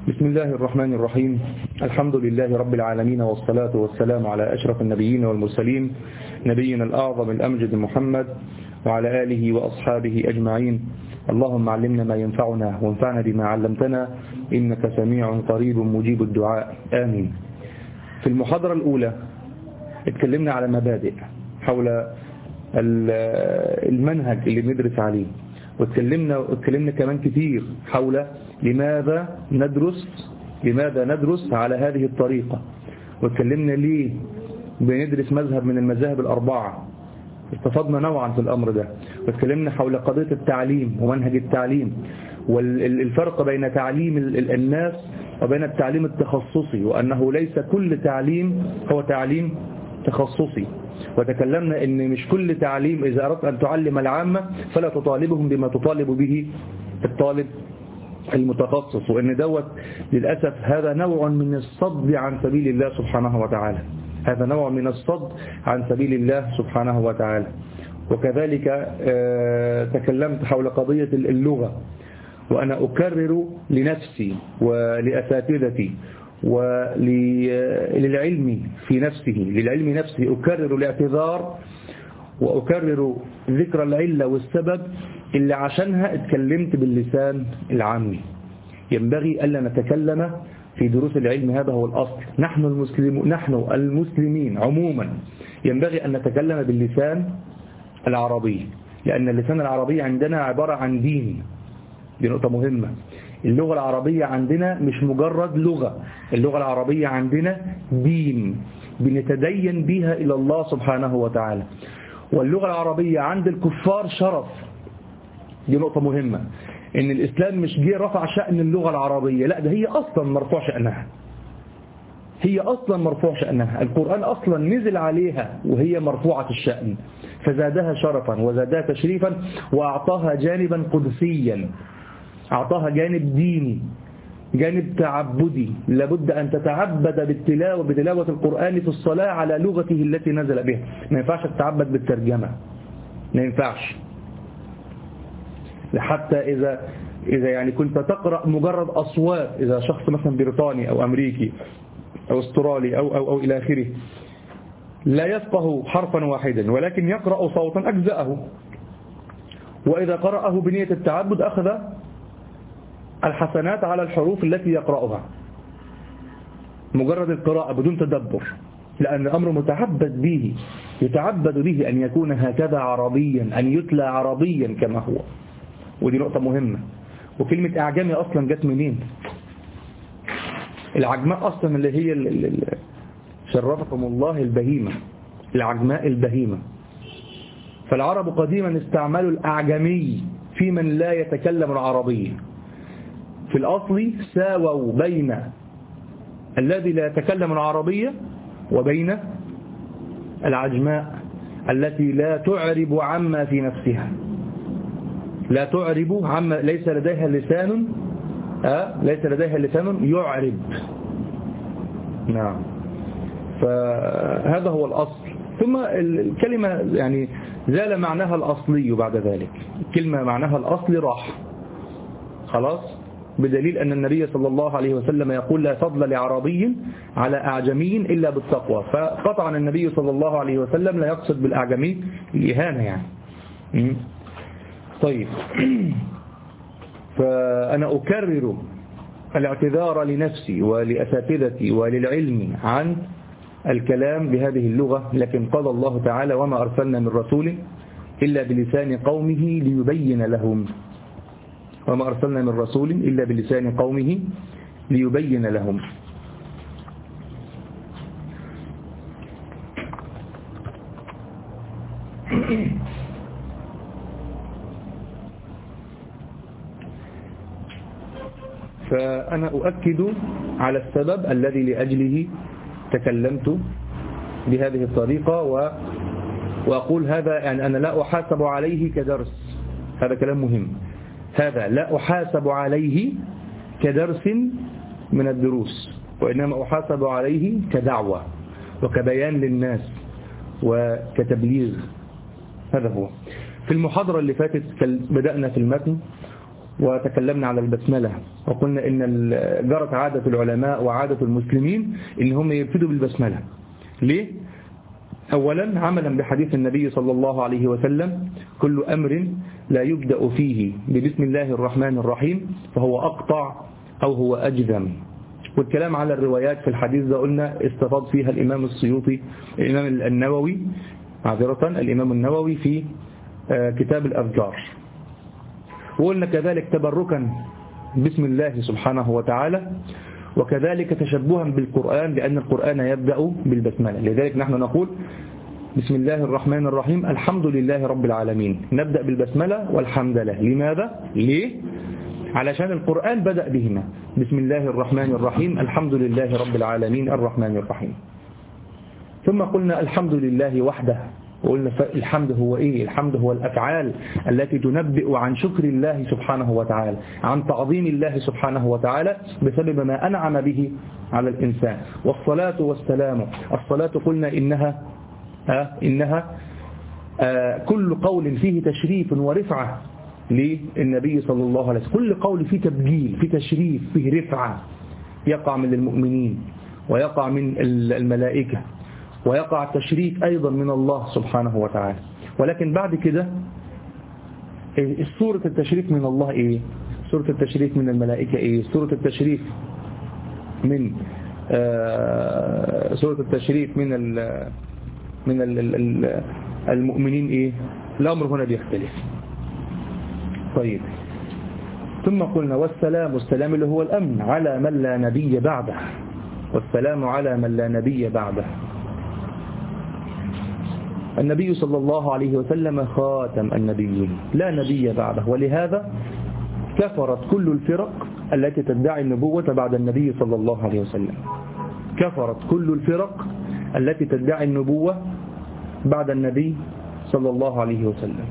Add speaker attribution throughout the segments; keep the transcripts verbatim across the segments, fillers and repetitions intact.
Speaker 1: بسم الله الرحمن الرحيم. الحمد لله رب العالمين، والصلاة والسلام على أشرف النبيين والمرسلين، نبينا الأعظم الأمجد محمد وعلى آله وأصحابه أجمعين. اللهم علمنا ما ينفعنا وانفعنا بما علمتنا، إنك سميع قريب مجيب الدعاء، آمين. في المحاضرة الأولى اتكلمنا على مبادئ حول المنهج اللي بندرس عليه، واتكلمنا واتكلمنا كمان كتير حول لماذا ندرس لماذا ندرس على هذه الطريقة، واتكلمنا ليه بندرس مذهب من المذاهب الأربعة. استفدنا نوعا في الأمر ده، واتكلمنا حول قضية التعليم ومنهج التعليم والفرق بين تعليم الناس وبين التعليم التخصصي، وأنه ليس كل تعليم هو تعليم تخصصي. وتكلمنا ان مش كل تعليم إذا أردت أن تعلم العامة فلا تطالبهم بما تطالب به الطالب المتخصص، وإن دوت للأسف هذا نوع من الصد عن سبيل الله سبحانه وتعالى هذا نوع من الصد عن سبيل الله سبحانه وتعالى. وكذلك تكلمت حول قضية اللغة، وأنا أكرر لنفسي ولأساتذتي وللعلم في نفسه للعلم نفسه أكرر الاعتذار وأكرر ذكر العلة والسبب اللي عشانها اتكلمت باللسان العامي. ينبغي ألا نتكلم في دروس العلم، هذا هو الأصل. نحن المسلم نحن المسلمين عموما ينبغي أن نتكلم باللسان العربي، لأن اللسان العربي عندنا عبارة عن دين. دي نقطة مهمة. اللغة العربية عندنا مش مجرد لغة، اللغة العربية عندنا دين بنتدين بها إلى الله سبحانه وتعالى. واللغة العربية عند الكفار شرف. دي نقطة مهمة، إن الإسلام مش جه رفع شأن اللغة العربية، لا، ده هي أصلا مرفوع شأنها هي أصلا مرفوع شأنها القرآن أصلا نزل عليها وهي مرفوعة الشأن، فزادها شرفا وزادها تشريفا، وأعطاها جانبا قدسيا، أعطاها جانب ديني، جانب تعبدي. لابد أن تتعبد بالتلاوة بتلاوة القرآن في الصلاة على لغته التي نزل بها. ما ينفعش تتعبد بالترجمة، ما ينفعش. حتى إذا إذا يعني كنت تقرأ مجرد أصوات، إذا شخص مثلا بريطاني أو أمريكي أو استرالي أو أو أو إلى آخره لا يفقه حرفا واحدا، ولكن يقرأ صوتا أجزأه، وإذا قرأه بنية التعبد أخذ الحسنات على الحروف التي يقرأها، مجرد القراءة بدون تدبر، لأن الأمر متعبد به يتعبد به أن يكون هكذا عربيا، أن يتلى عربيا كما هو. ودي نقطة مهمة. وكلمة أعجمي أصلا جت منين؟ العجماء أصلا اللي هي اللي شرفكم الله البهيمة، العجماء البهيمة. فالعرب قديما استعملوا الأعجمي في من لا يتكلم العربية. في الأصل ساووا بين الذي لا يتكلم العربية وبين العجماء التي لا تعرب عما في نفسها، لا تعرب عما ليس لديها لسان أه؟ ليس لديها لسان يعرب. نعم. فهذا هو الأصل. ثم الكلمة يعني زال معناها الأصلي بعد ذلك، الكلمة معناها الأصلي راح خلاص، بدليل أن النبي صلى الله عليه وسلم يقول لا فضل لعربي على أعجمي إلا بالتقوى. فقطعا النبي صلى الله عليه وسلم لا يقصد بالأعجمي الإهانة يعني. طيب، فأنا أكرر الاعتذار لنفسي ولأساتذتي وللعلم عن الكلام بهذه اللغة، لكن قال الله تعالى وما أرسلنا من رسول إلا بلسان قومه ليبين لهم وما أرسلنا من رسول إلا بلسان قومه ليبين لهم. فأنا أؤكد على السبب الذي لأجله تكلمت بهذه الطريقة، و... وأقول هذا يعني أنا لا أحاسب عليه كدرس، هذا كلام مهم. هذا لا أحاسب عليه كدرس من الدروس، وإنما أحاسب عليه كدعوة وكبيان للناس وكتبليغ. هذا هو. في المحاضرة اللي فاتت بدأنا في المتن، وتكلمنا على البسملة وقلنا إن جرت عادة العلماء وعادة المسلمين إن هم يبتدوا بالبسملة. ليه؟ أولا عملا بحديث النبي صلى الله عليه وسلم: كل أمر لا يبدأ فيه ببسم الله الرحمن الرحيم فهو أقطع أو هو أجذم. والكلام على الروايات في الحديث ده قلنا استفاض فيها الإمام السيوطي الإمام النووي معذرة الإمام النووي في كتاب الأذكار. وقلنا كذلك تبركا بسم الله سبحانه وتعالى، وكذلك تشبها بالقرآن لأن القرآن يبدأ بالبسملة. لذلك نحن نقول بسم الله الرحمن الرحيم الحمد لله رب العالمين، نبدأ بالبسملة والحمد لله. لماذا؟ ليه؟ علشان القرآن بدأ بهما، بسم الله الرحمن الرحيم الحمد لله رب العالمين الرحمن الرحيم. ثم قلنا الحمد لله وحده، وقلنا الحمد هو إيه؟ الحمد هو الأفعال التي تنبئ عن شكر الله سبحانه وتعالى، عن تعظيم الله سبحانه وتعالى بسبب ما أنعم به على الإنسان. والصلاة والسلام، الصلاة قلنا إنها آه إنها آه كل قول فيه تشريف ورفعة للنبي صلى الله عليه وسلم، كل قول فيه تبجيل فيه تشريف فيه رفعة، يقع من المؤمنين ويقع من الملائكة ويقع التشريف أيضا من الله سبحانه وتعالى. ولكن بعد كده سورة التشريف من الله إيه؟ سورة التشريف من الملائكة إيه؟ سورة التشريف من آه سورة التشريف من ال من ال ال المؤمنين إيه؟ الأمر هنا بيختلف. طيب، ثم قلنا والسلام، السلام اللي هو الأمن على من لا نبي بعده، والسلام على من لا نبي بعده. النبي صلى الله عليه وسلم خاتم النبيين لا نبي بعده، ولهذا كفرت كل الفرق التي تدعي النبوة بعد النبي صلى الله عليه وسلم. كفرت كل الفرق التي تدعي النبوة بعد النبي صلى الله عليه وسلم.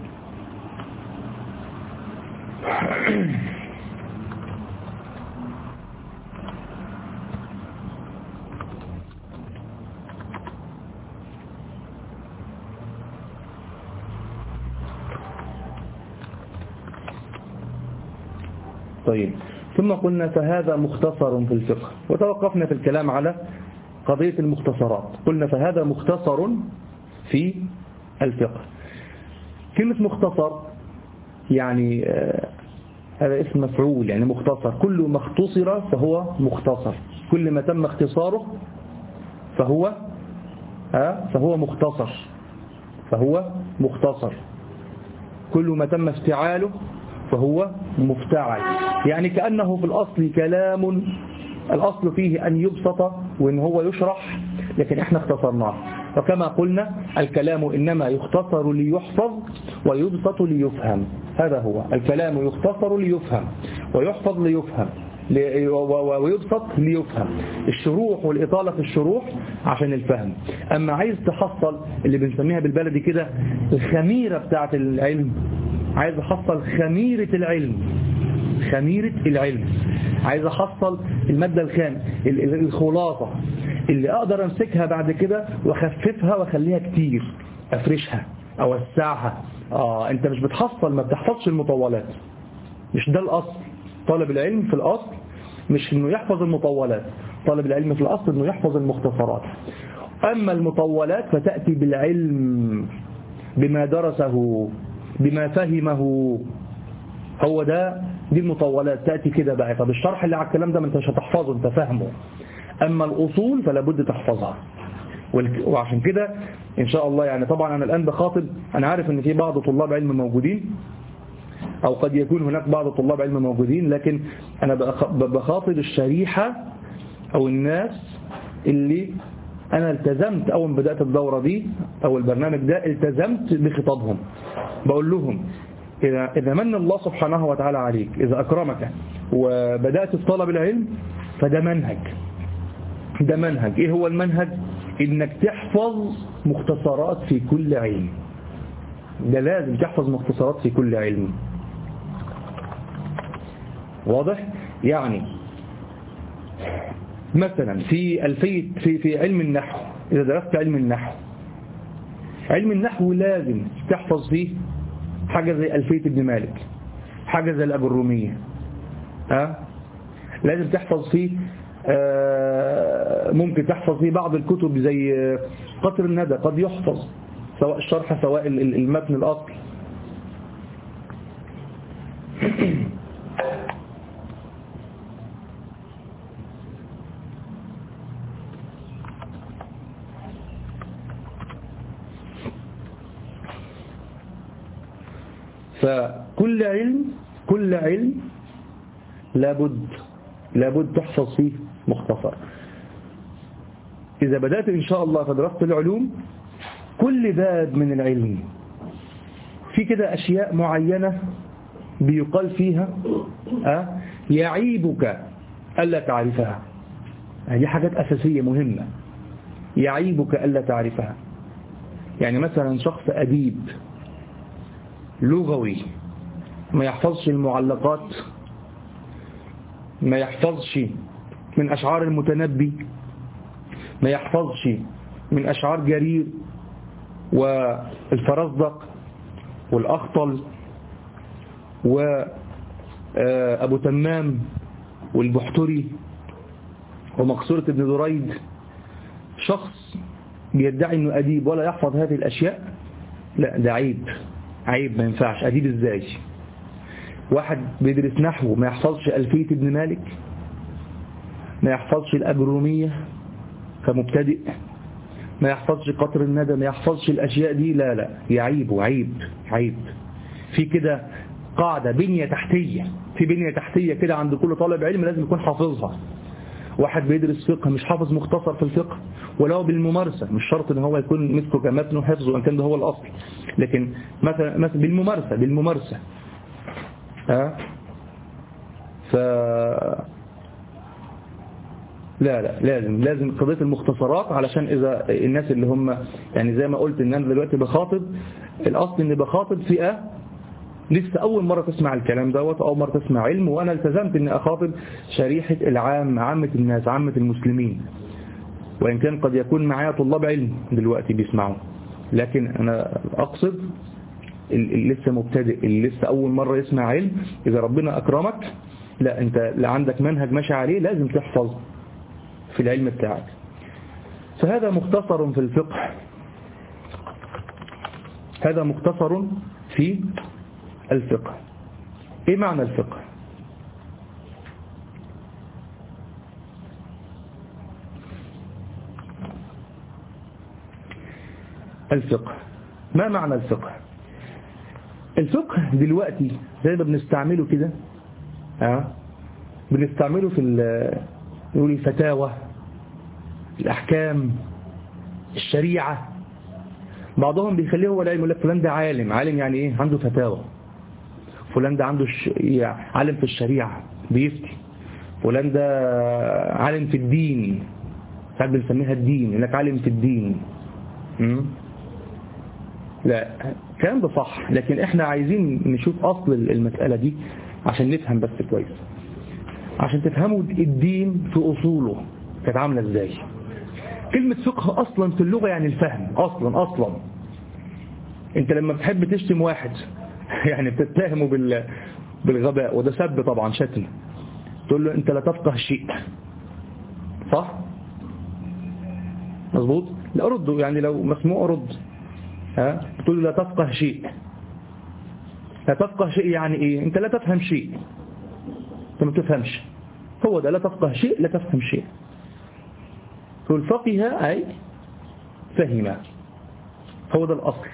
Speaker 1: طيب، ثم قلنا فهذا مختصر في الفقه، وتوقفنا في الكلام على قضية المختصرات. قلنا فهذا مختصر في الفقه. كلمة مختصر يعني هذا اسم مفعول، يعني مختصر، كل ما اختصر فهو مختصر، كل ما تم اختصاره فهو فهو مختصر فهو مختصر كل ما تم افتعاله فهو مفتعل. يعني كأنه في الأصل كلام الأصل فيه أن يبسط وإن هو يشرح، لكن احنا اختصرناه. وكما قلنا الكلام إنما يختصر ليحفظ ويبسط ليفهم. هذا هو الكلام، يختصر ليفهم ويحفظ ليفهم ويبسط ليفهم. الشروح والإطالة في الشروح عشان الفهم. أما عايز تحصل اللي بنسميها بالبلدي كده الخميرة بتاعة العلم، عايز أحصل خميرة العلم، خميرة العلم، عايز أحصل المادة الخام، الخلاصة اللي أقدر أمسكها بعد كده وأخففها وأخليها كتير، أفرشها أوسعها. آه أنت مش بتحصل، ما بتحفظش المطولات، مش ده الأصل. طالب العلم في الأصل مش إنه يحفظ المطولات، طالب العلم في الأصل إنه يحفظ المختصرات. أما المطولات فتأتي بالعلم بما درسه بما فهمه، هو ده دي المطولات تأتي كده بقى. طب الشرح اللي على الكلام ده ما انت مش هتحفظه، انت فاهمه. أما الأصول فلا بد تحفظها. وعشان كده إن شاء الله يعني طبعا أنا الآن بخاطب، أنا عارف أن في بعض طلاب علم موجودين أو قد يكون هناك بعض طلاب علم موجودين، لكن أنا بخاطب الشريحة أو الناس اللي أنا التزمت أول ما بدأت الدورة دي أو البرنامج ده التزمت بخطابهم. بقول لهم إذا, إذا من الله سبحانه وتعالى عليك، إذا أكرمك وبدأت في طلب العلم، فده منهج. ده منهج. إيه هو المنهج؟ إنك تحفظ مختصرات في كل علم. ده لازم تحفظ مختصرات في كل علم. واضح؟ يعني مثلا في ألفية في في علم النحو، إذا درست علم النحو، علم النحو لازم تحفظ فيه حاجة زي ألفية ابن مالك، حاجة زي الأجرومية ها لازم تحفظ فيه ممكن تحفظ فيه بعض الكتب زي قطر الندى، قد يحفظ سواء الشرح سواء المتن الأصل. فكل علم كل علم لابد لابد تحفظ فيه مختصر. إذا بدأت إن شاء الله في دراسة العلوم كل باب من العلم في كده أشياء معينة بيقال فيها أه يعيبك ألا تعرفها. هذه حاجات أساسية مهمة، يعيبك ألا تعرفها. يعني مثلا شخص أديب لغوي ما يحفظش المعلقات، ما يحفظش من أشعار المتنبي، ما يحفظش من أشعار جرير والفرزدق والأخطل وأبو تمام والبحتري ومقصورة ابن دريد. شخص بيدعي أنه أديب ولا يحفظ هذه الأشياء، لا ده عيب، عيب، ما ينفعش. أديب إزاي؟ واحد بيدرس نحو ما يحفظش ألفية ابن مالك، ما يحفظش الأجرومية كمبتدئ، ما يحفظش قطر الندى، ما يحفظش الأشياء دي، لا لا يعيب وعيب عيب. في كده قاعدة بنية تحتية، في بنية تحتية كده عند كل طالب علم لازم يكون حافظها. واحد بيدرس فقه مش حافظ مختصر في الفقه ولو بالممارسة، مش شرط ان هو يكون مثله كمتن وحفظه ان كان ده هو الأصل، لكن مثلا مثلا بالممارسة بالممارسة ها ف لا لا لازم لازم قضية المختصرات، علشان إذا الناس اللي هم يعني زي ما قلت ان انا دلوقتي بخاطب، الأصل اني بخاطب فئة لسه أول مرة تسمع الكلام دوت، أول مرة تسمع علم، وأنا التزمت اني أخاطب شريحة العام، عامة الناس، عامة المسلمين، وإن كان قد يكون معايا طلاب علم دلوقتي بيسمعوا، لكن أنا أقصد اللي لسه مبتدئ، اللي لسه أول مرة يسمع علم. إذا ربنا أكرمك، لا أنت لا عندك منهج ماشي عليه، لازم تحفظ في العلم بتاعك. فهذا مختصر في الفقه، هذا مختصر في الفقه. إيه معنى الفقه؟ الفقه ما معنى الفقه؟ الفقه دلوقتي زي ما بنستعمله كده ها بنستعمله في نقول الفتاوى، الأحكام، الشريعة. بعضهم بيخليه هو العلم، يقول لك فلان ده عالم. عالم يعني ايه؟ عنده فتاوى. فلان ده عنده ش... عالم في الشريعة بيفتي. فلان ده عالم في الدين، ساعات بنسميها الدين، يقول لك عالم في الدين. م? لا الكلام ده صح، لكن احنا عايزين نشوف أصل المسألة دي عشان نفهم بس كويس، عشان تفهموا الدين في أصوله كانت عاملة ازاي. كلمة فقه أصلا في اللغة يعني الفهم، أصلا أصلا انت لما بتحب تشتم واحد يعني بتتهمه بال... بالغباء، وده سب طبعا، شتم، تقول له انت لا تفقه شيء، صح؟ مظبوط؟ لا أرده، يعني لو مسموع أرد، ها بتقول له لا تفقه شيء. لا تفقه شيء يعني ايه؟ انت لا تفهم شيء، انت ما تفهمش، هو ده لا تفقه شيء، لا تفهم شيء. تقول فقه أي فهم، هو ده الأصل.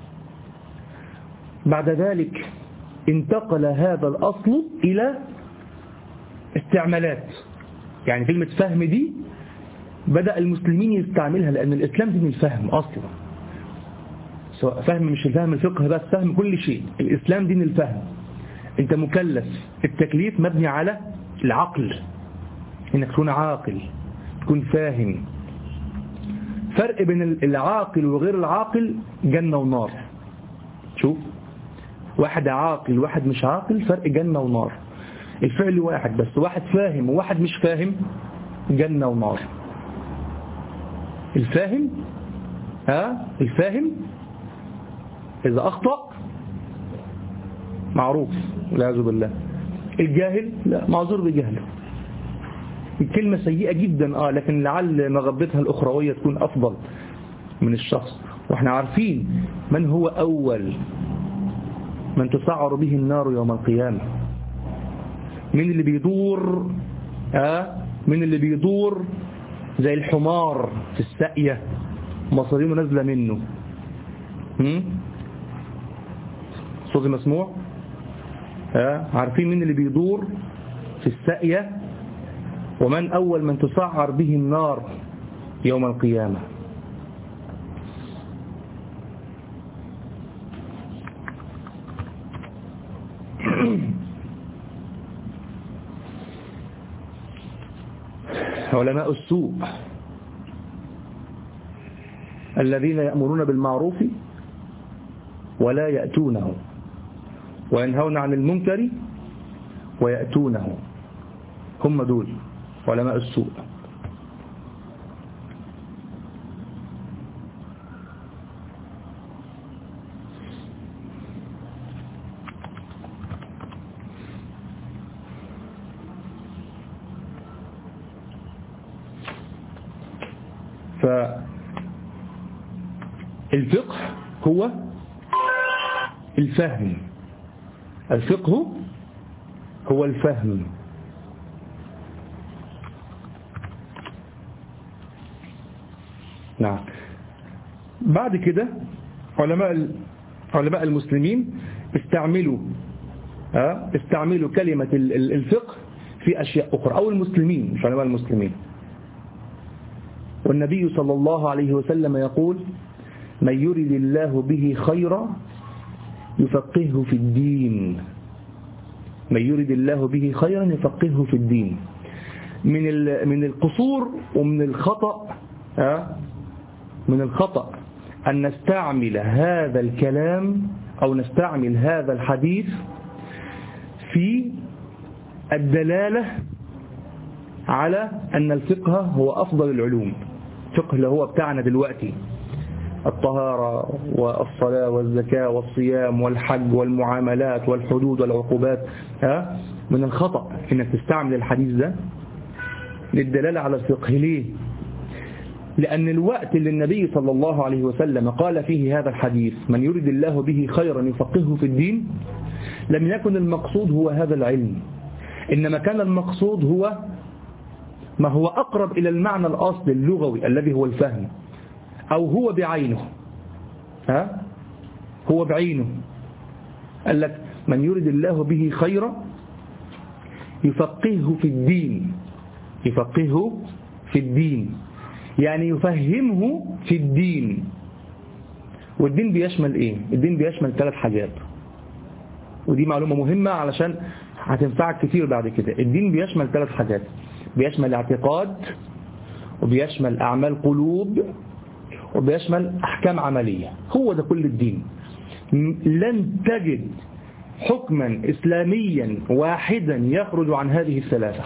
Speaker 1: بعد ذلك انتقل هذا الأصل إلى استعمالات، يعني كلمة فهم دي بدأ المسلمين يستعملها، لأن الإسلام دين الفهم أصلا، سواء فهم مش الفهم الفقه بس، فهم كل شيء. الإسلام دين الفهم، أنت مكلف، التكليف مبني على العقل، إنك تكون عاقل، تكون فاهم. فرق بين العاقل وغير العاقل جنة ونار. شوف، واحد عاقل واحد مش عاقل، فرق جنة ونار. الفعل واحد، بس واحد فاهم وواحد مش فاهم، جنة ونار. الفاهم ها الفاهم إذا أخطأ معروف والعياذ بالله. الجاهل لا، معذور بجهله. الكلمة سيئة جدا اه لكن لعل مغبتها الأخروية تكون أفضل من الشخص. واحنا عارفين من هو أول من تسعر به النار يوم القيامة. من اللي بيدور آه من اللي بيدور زي الحمار في الساقية مصارينه نازلة منه. هم؟ صوتي مسموع؟ آه عارفين من اللي بيدور في الساقية ومن أول من تسعر به النار يوم القيامة. علماء السوء الذين يأمرون بالمعروف ولا يأتونه وينهون عن المنكر ويأتونه، هم دول علماء السوء. فالفقه هو الفهم، الفقه هو الفهم. نعم. بعد كده علماء علماء المسلمين استعملوا استعملوا كلمة الفقه في أشياء أخرى، أو المسلمين مش علماء المسلمين. والنبي صلى الله عليه وسلم يقول: من يرد الله به خيرا يفقهه في الدين. من يرد الله به خيرا يفقهه في الدين. من من القصور ومن الخطأ من الخطأ أن نستعمل هذا الكلام أو نستعمل هذا الحديث في الدلالة على أن الفقه هو أفضل العلوم. الفقه اللي هو بتاعنا دلوقتي، الطهارة والصلاة والزكاة والصيام والحج والمعاملات والحدود والعقوبات، ها من الخطأ إنك تستعمل الحديث ده للدلالة على الفقه. ليه؟ لأن الوقت اللي النبي صلى الله عليه وسلم قال فيه هذا الحديث: من يرد الله به خيرا يفقهه في الدين، لم يكن المقصود هو هذا العلم، إنما كان المقصود هو ما هو أقرب إلى المعنى الأصلي اللغوي الذي هو الفهم، أو هو بعينه. ها هو بعينه. قال لك: من يرد الله به خيرا يفقهه في الدين. يفقهه في الدين يعني يفهمه في الدين. والدين بيشمل ايه؟ الدين بيشمل ثلاث حاجات، ودي معلومة مهمة علشان هتنفعك كتير بعد كده. الدين بيشمل ثلاث حاجات: بيشمل اعتقاد، وبيشمل أعمال قلوب، وبيشمل أحكام عملية. هو ده كل الدين. لن تجد حكما إسلاميا واحدا يخرج عن هذه الثلاثة.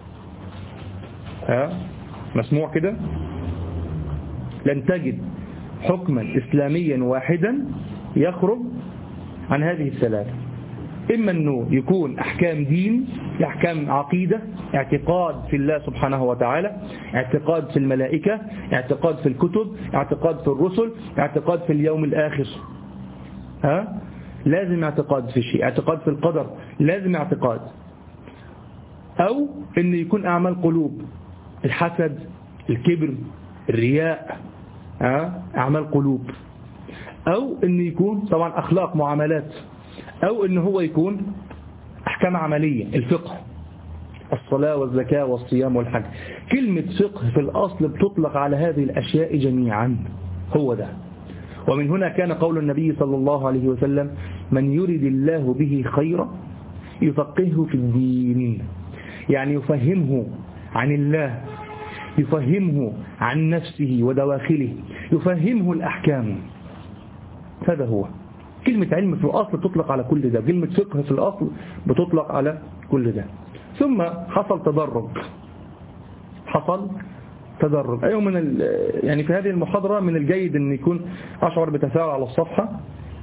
Speaker 1: ها مسموع كده؟ لن تجد حكما إسلاميا واحدا يخرج عن هذه الثلاثة. إما أنه يكون أحكام دين، أحكام عقيدة، اعتقاد في الله سبحانه وتعالى، اعتقاد في الملائكة، اعتقاد في الكتب، اعتقاد في الرسل، اعتقاد في اليوم الآخر. ها لازم اعتقاد في شيء، اعتقاد في القدر لازم اعتقاد. أو أنه يكون أعمال قلوب، الحسد، الكبر، الرياء، ها أعمال قلوب. أو أنه يكون طبعا أخلاق، معاملات. أو أنه هو يكون أحكام عملية، الفقه، الصلاة والزكاة والصيام والحج. كلمة فقه في الأصل بتطلق على هذه الأشياء جميعا. هو ده. ومن هنا كان قول النبي صلى الله عليه وسلم: من يرد الله به خيرا يفقهه في الدين. يعني يفهمه عن الله، يفهمه عن نفسه ودواخله، يفهمه الأحكام. هذا هو. كلمة علم في الأصل تطلق على كل ده، كلمة فقه في الأصل بتطلق على كل ده. ثم حصل تدرج حصل تدرج أيوة من يعني في هذه المحاضرة من الجيد أن يكون أشعر بتفاعل على الصفحة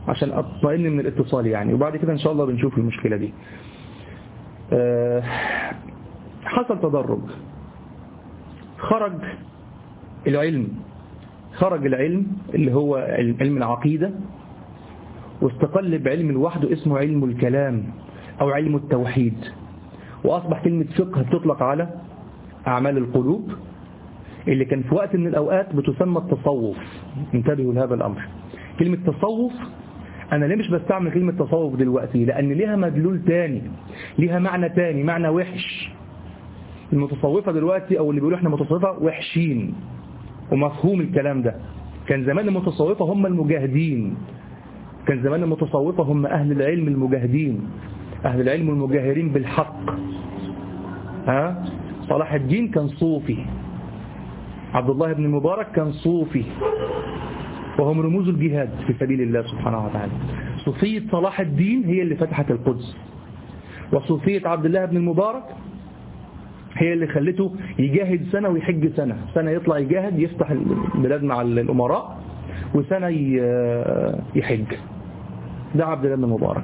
Speaker 1: عشان أطمئن من الاتصال يعني، وبعد كده إن شاء الله بنشوف المشكلة دي. أه حصل تدرج، خرج العلم خرج العلم اللي هو علم العقيدة، واستقل بعلم لوحده اسمه علم الكلام أو علم التوحيد، وأصبح كلمة فقه تطلق على أعمال القلوب اللي كان في وقت من الأوقات بتسمى التصوف. انتبهوا لهذا الأمر. كلمة تصوف أنا ليه مش بستعمل كلمة تصوف دلوقتي؟ لأن ليها مدلول تاني، ليها معنى تاني، معنى وحش. المتصوفة دلوقتي أو اللي بيقولوا احنا متصوفة وحشين، ومفهوم الكلام ده. كان زمان المتصوفة هم المجاهدين، كان زمان المتصوفة هم أهل العلم المجاهدين، أهل العلم المجاهرين بالحق. ها؟ صلاح الدين كان صوفي، عبد الله بن المبارك كان صوفي، وهم رموز الجهاد في سبيل الله سبحانه وتعالى. صوفية صلاح الدين هي اللي فتحت القدس، وصوفية عبد الله بن المبارك هي اللي خلته يجاهد سنة ويحج سنة، سنة يطلع يجاهد يفتح البلاد مع الأمراء، وسنة يحج. ده عبد الله بن المبارك.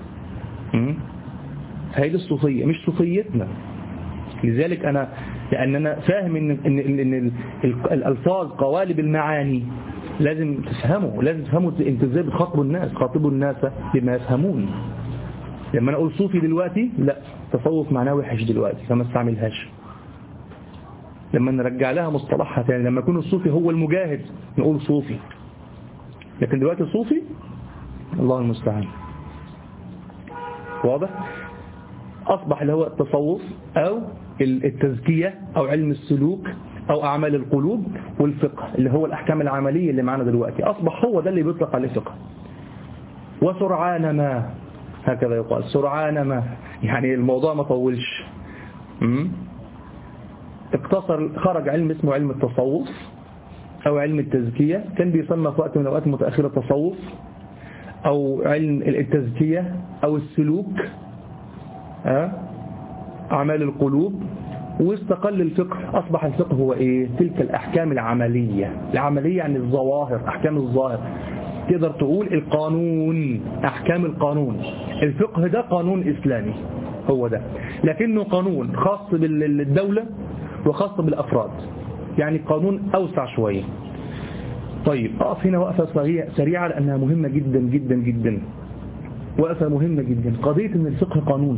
Speaker 1: هذه الصوفية مش صوفيتنا. لذلك أنا لأن أنا فاهم إن, إن, إن الألفاظ قوالب المعاني لازم تفهموا، لازم تفهموا أنت إزاي بتخاطبوا الناس، خاطبوا الناس بما يفهمون. لما أنا أقول صوفي دلوقتي لا، تصوف معناه وحش دلوقتي فما استعملهاش. لما نرجع لها مصطلحها تاني، لما يكون الصوفي هو المجاهد نقول صوفي، لكن دلوقتي صوفي الله المستعان. واضح؟ أصبح اللي هو التصوف أو التزكية أو علم السلوك أو أعمال القلوب والفقه اللي هو الأحكام العملية اللي معنا دلوقتي، أصبح هو ده اللي بيطلق عليه فقه. وسرعان ما، هكذا يقال، سرعان ما، يعني الموضوع ما طولش. اقتصر، خرج علم اسمه علم التصوف أو علم التزكية، كان بيسمى في وقت من الأوقات متأخرة التصوف أو علم التزكية أو السلوك، أعمال القلوب. واستقل الفقه، أصبح الفقه هو إيه؟ تلك الأحكام العملية. العملية يعني الظواهر، أحكام الظاهر، تقدر تقول القانون، أحكام القانون. الفقه ده قانون إسلامي، هو ده، لكنه قانون خاص بالدولة وخاص بالأفراد، يعني قانون أوسع شوية. طيب أقف هنا وقفة سريعة لأنها مهمة جدا جدا جدا، وقفة مهمة جدا. قضية أن الفقه قانون،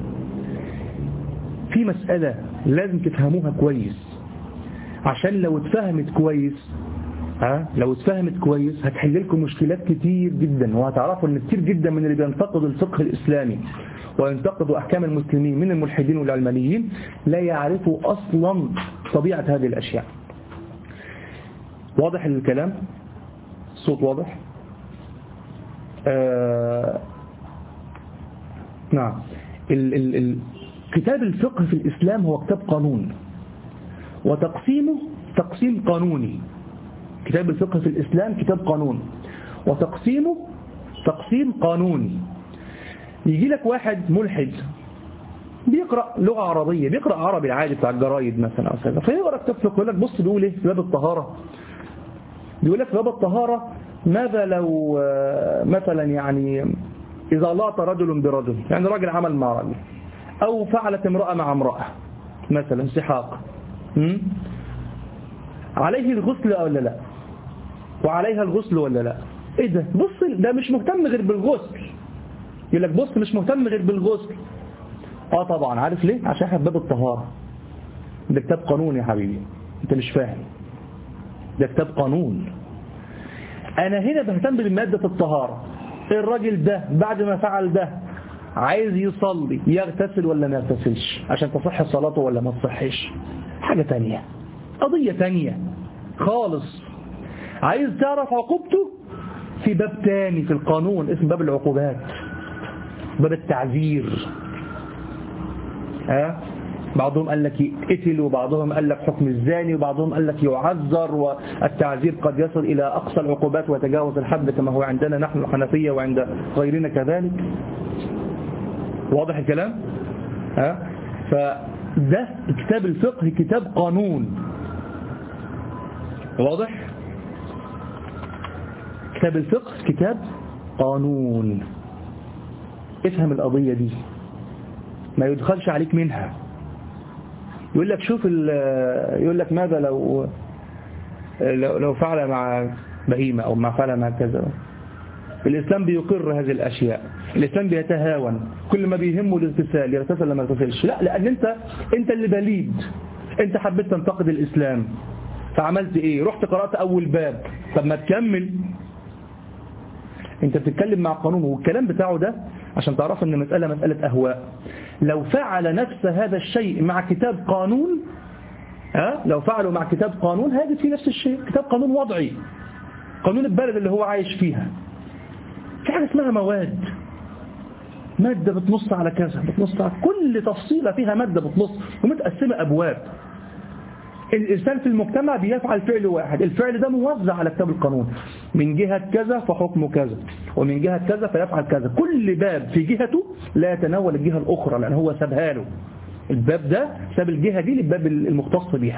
Speaker 1: في مسألة لازم تفهموها كويس، عشان لو اتفهمت كويس ها لو اتفهمت كويس هتحل لكم مشكلات كتير جدا، وهتعرفوا ان كتير جدا من اللي بينتقدوا الفقه الإسلامي وينتقدوا أحكام المسلمين من الملحدين والعلمانيين لا يعرفوا أصلا طبيعة هذه الأشياء. واضح الكلام؟ الصوت واضح؟ آه نعم. ال ال ال كتاب الفقه في الإسلام هو كتاب قانون، وتقسيمه تقسيم قانوني. كتاب الفقه في الإسلام كتاب قانون، وتقسيمه تقسيم قانوني. يجي لك واحد ملحد بيقرأ لغة عربية، بيقرأ عربي العادي بتاع الجرايد مثلا أو كذا، فيقرأ كتاب فقه يقول لك بص بيقول ايه في باب الطهارة، بيقول لك في باب الطهارة ماذا لو مثلا يعني إذا لاط رجل برجل، يعني راجل عمل مع راجل، أو فعلت امرأة مع امرأة مثلا سحاق، عليه الغسل ولا لا؟ وعليها الغسل ولا لا؟ ايه ده؟ بص ده مش مهتم غير بالغسل، يقول لك بص مش مهتم غير بالغسل. اه طبعا، عارف ليه؟ عشان احنا في باب الطهارة. ده كتاب قانون يا حبيبي، انت مش فاهم، ده كتاب قانون. انا هنا بهتم بمادة الطهارة. الراجل ده بعد ما فعل ده عايز يصلي، يغتسل ولا ما يغتسلش عشان تصح صلاته ولا ما تصحش؟ حاجة تانية، قضية تانية خالص. عايز تعرف عقوبته في باب تاني في القانون اسم باب العقوبات، باب التعذير. ها بعضهم قال لك يقتل، وبعضهم قال لك حكم الزاني، وبعضهم قال لك يعذر، والتعذير قد يصل إلى أقصى العقوبات ويتجاوز الحد كما هو عندنا نحن الحنفية وعند غيرنا كذلك. واضح الكلام؟ ها فده كتاب الفقه كتاب قانون. واضح؟ كتاب الفقه كتاب قانون. افهم القضية دي، ما يدخلش عليك منها. يقول لك شوف يقول لك ماذا لو لو فعل مع بهيمة أو ما فعل مع كذا. الإسلام بيقر هذه الأشياء. الإسلام بيتهاون، كل ما بيهمه الاغتسال يغتسل لما يغتسلش. لا، لأن أنت أنت اللي بليد، أنت حبيت تنتقد الإسلام فعملت إيه؟ رحت قرأت أول باب. طب ما تكمل. أنت بتتكلم مع قانون، والكلام بتاعه ده عشان تعرف أن مسألة مسألة أهواء. لو فعل نفس هذا الشيء مع كتاب قانون، ها لو فعلوا مع كتاب قانون هذا في نفس الشيء، كتاب قانون وضعي، قانون البلد اللي هو عايش فيها. في حاجة اسمها مواد، مادة بتنص على كذا، بتنص على كل تفصيلة فيها مادة بتنص ومتقسمة أبواب. الإنسان في المجتمع بيفعل فعل واحد، الفعل ده موزع على كتاب القانون، من جهة كذا فحكمه كذا، ومن جهة كذا فيفعل كذا. كل باب في جهته لا يتناول الجهة الأخرى، لأن هو سابها له. الباب ده ساب الجهة دي للباب المختص بها.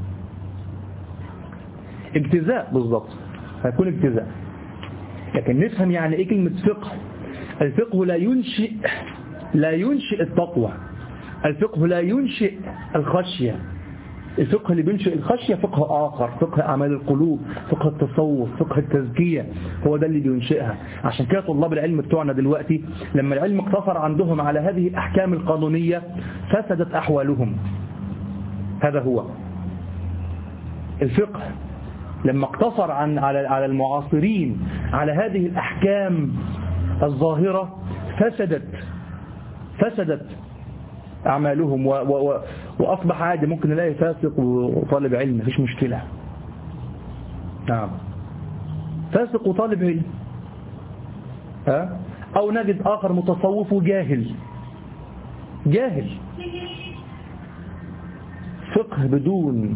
Speaker 1: اجتزاء بالضبط، هيكون اجتزاء. لكن نفهم يعني ايه كلمة فقه. الفقه لا ينشئ لا ينشئ التقوى، الفقه لا ينشئ الخشية. الفقه اللي بينشئ الخشية فقه آخر، فقه أعمال القلوب، فقه التصوف، فقه التزكية، هو ده اللي بينشئها. عشان كده طلاب العلم بتوعنا دلوقتي لما العلم اقتصر عندهم على هذه الأحكام القانونية فسدت أحوالهم. هذا هو الفقه. لما اقتصر عن على على المعاصرين على هذه الأحكام الظاهرة فسدت فسدت أعمالهم، و و وأصبح عادي ممكن نلاقي فاسق وطالب علم، مفيش مشكلة. نعم، فاسق وطالب علم، ها؟ أو نجد آخر متصوف وجاهل جاهل. فقه بدون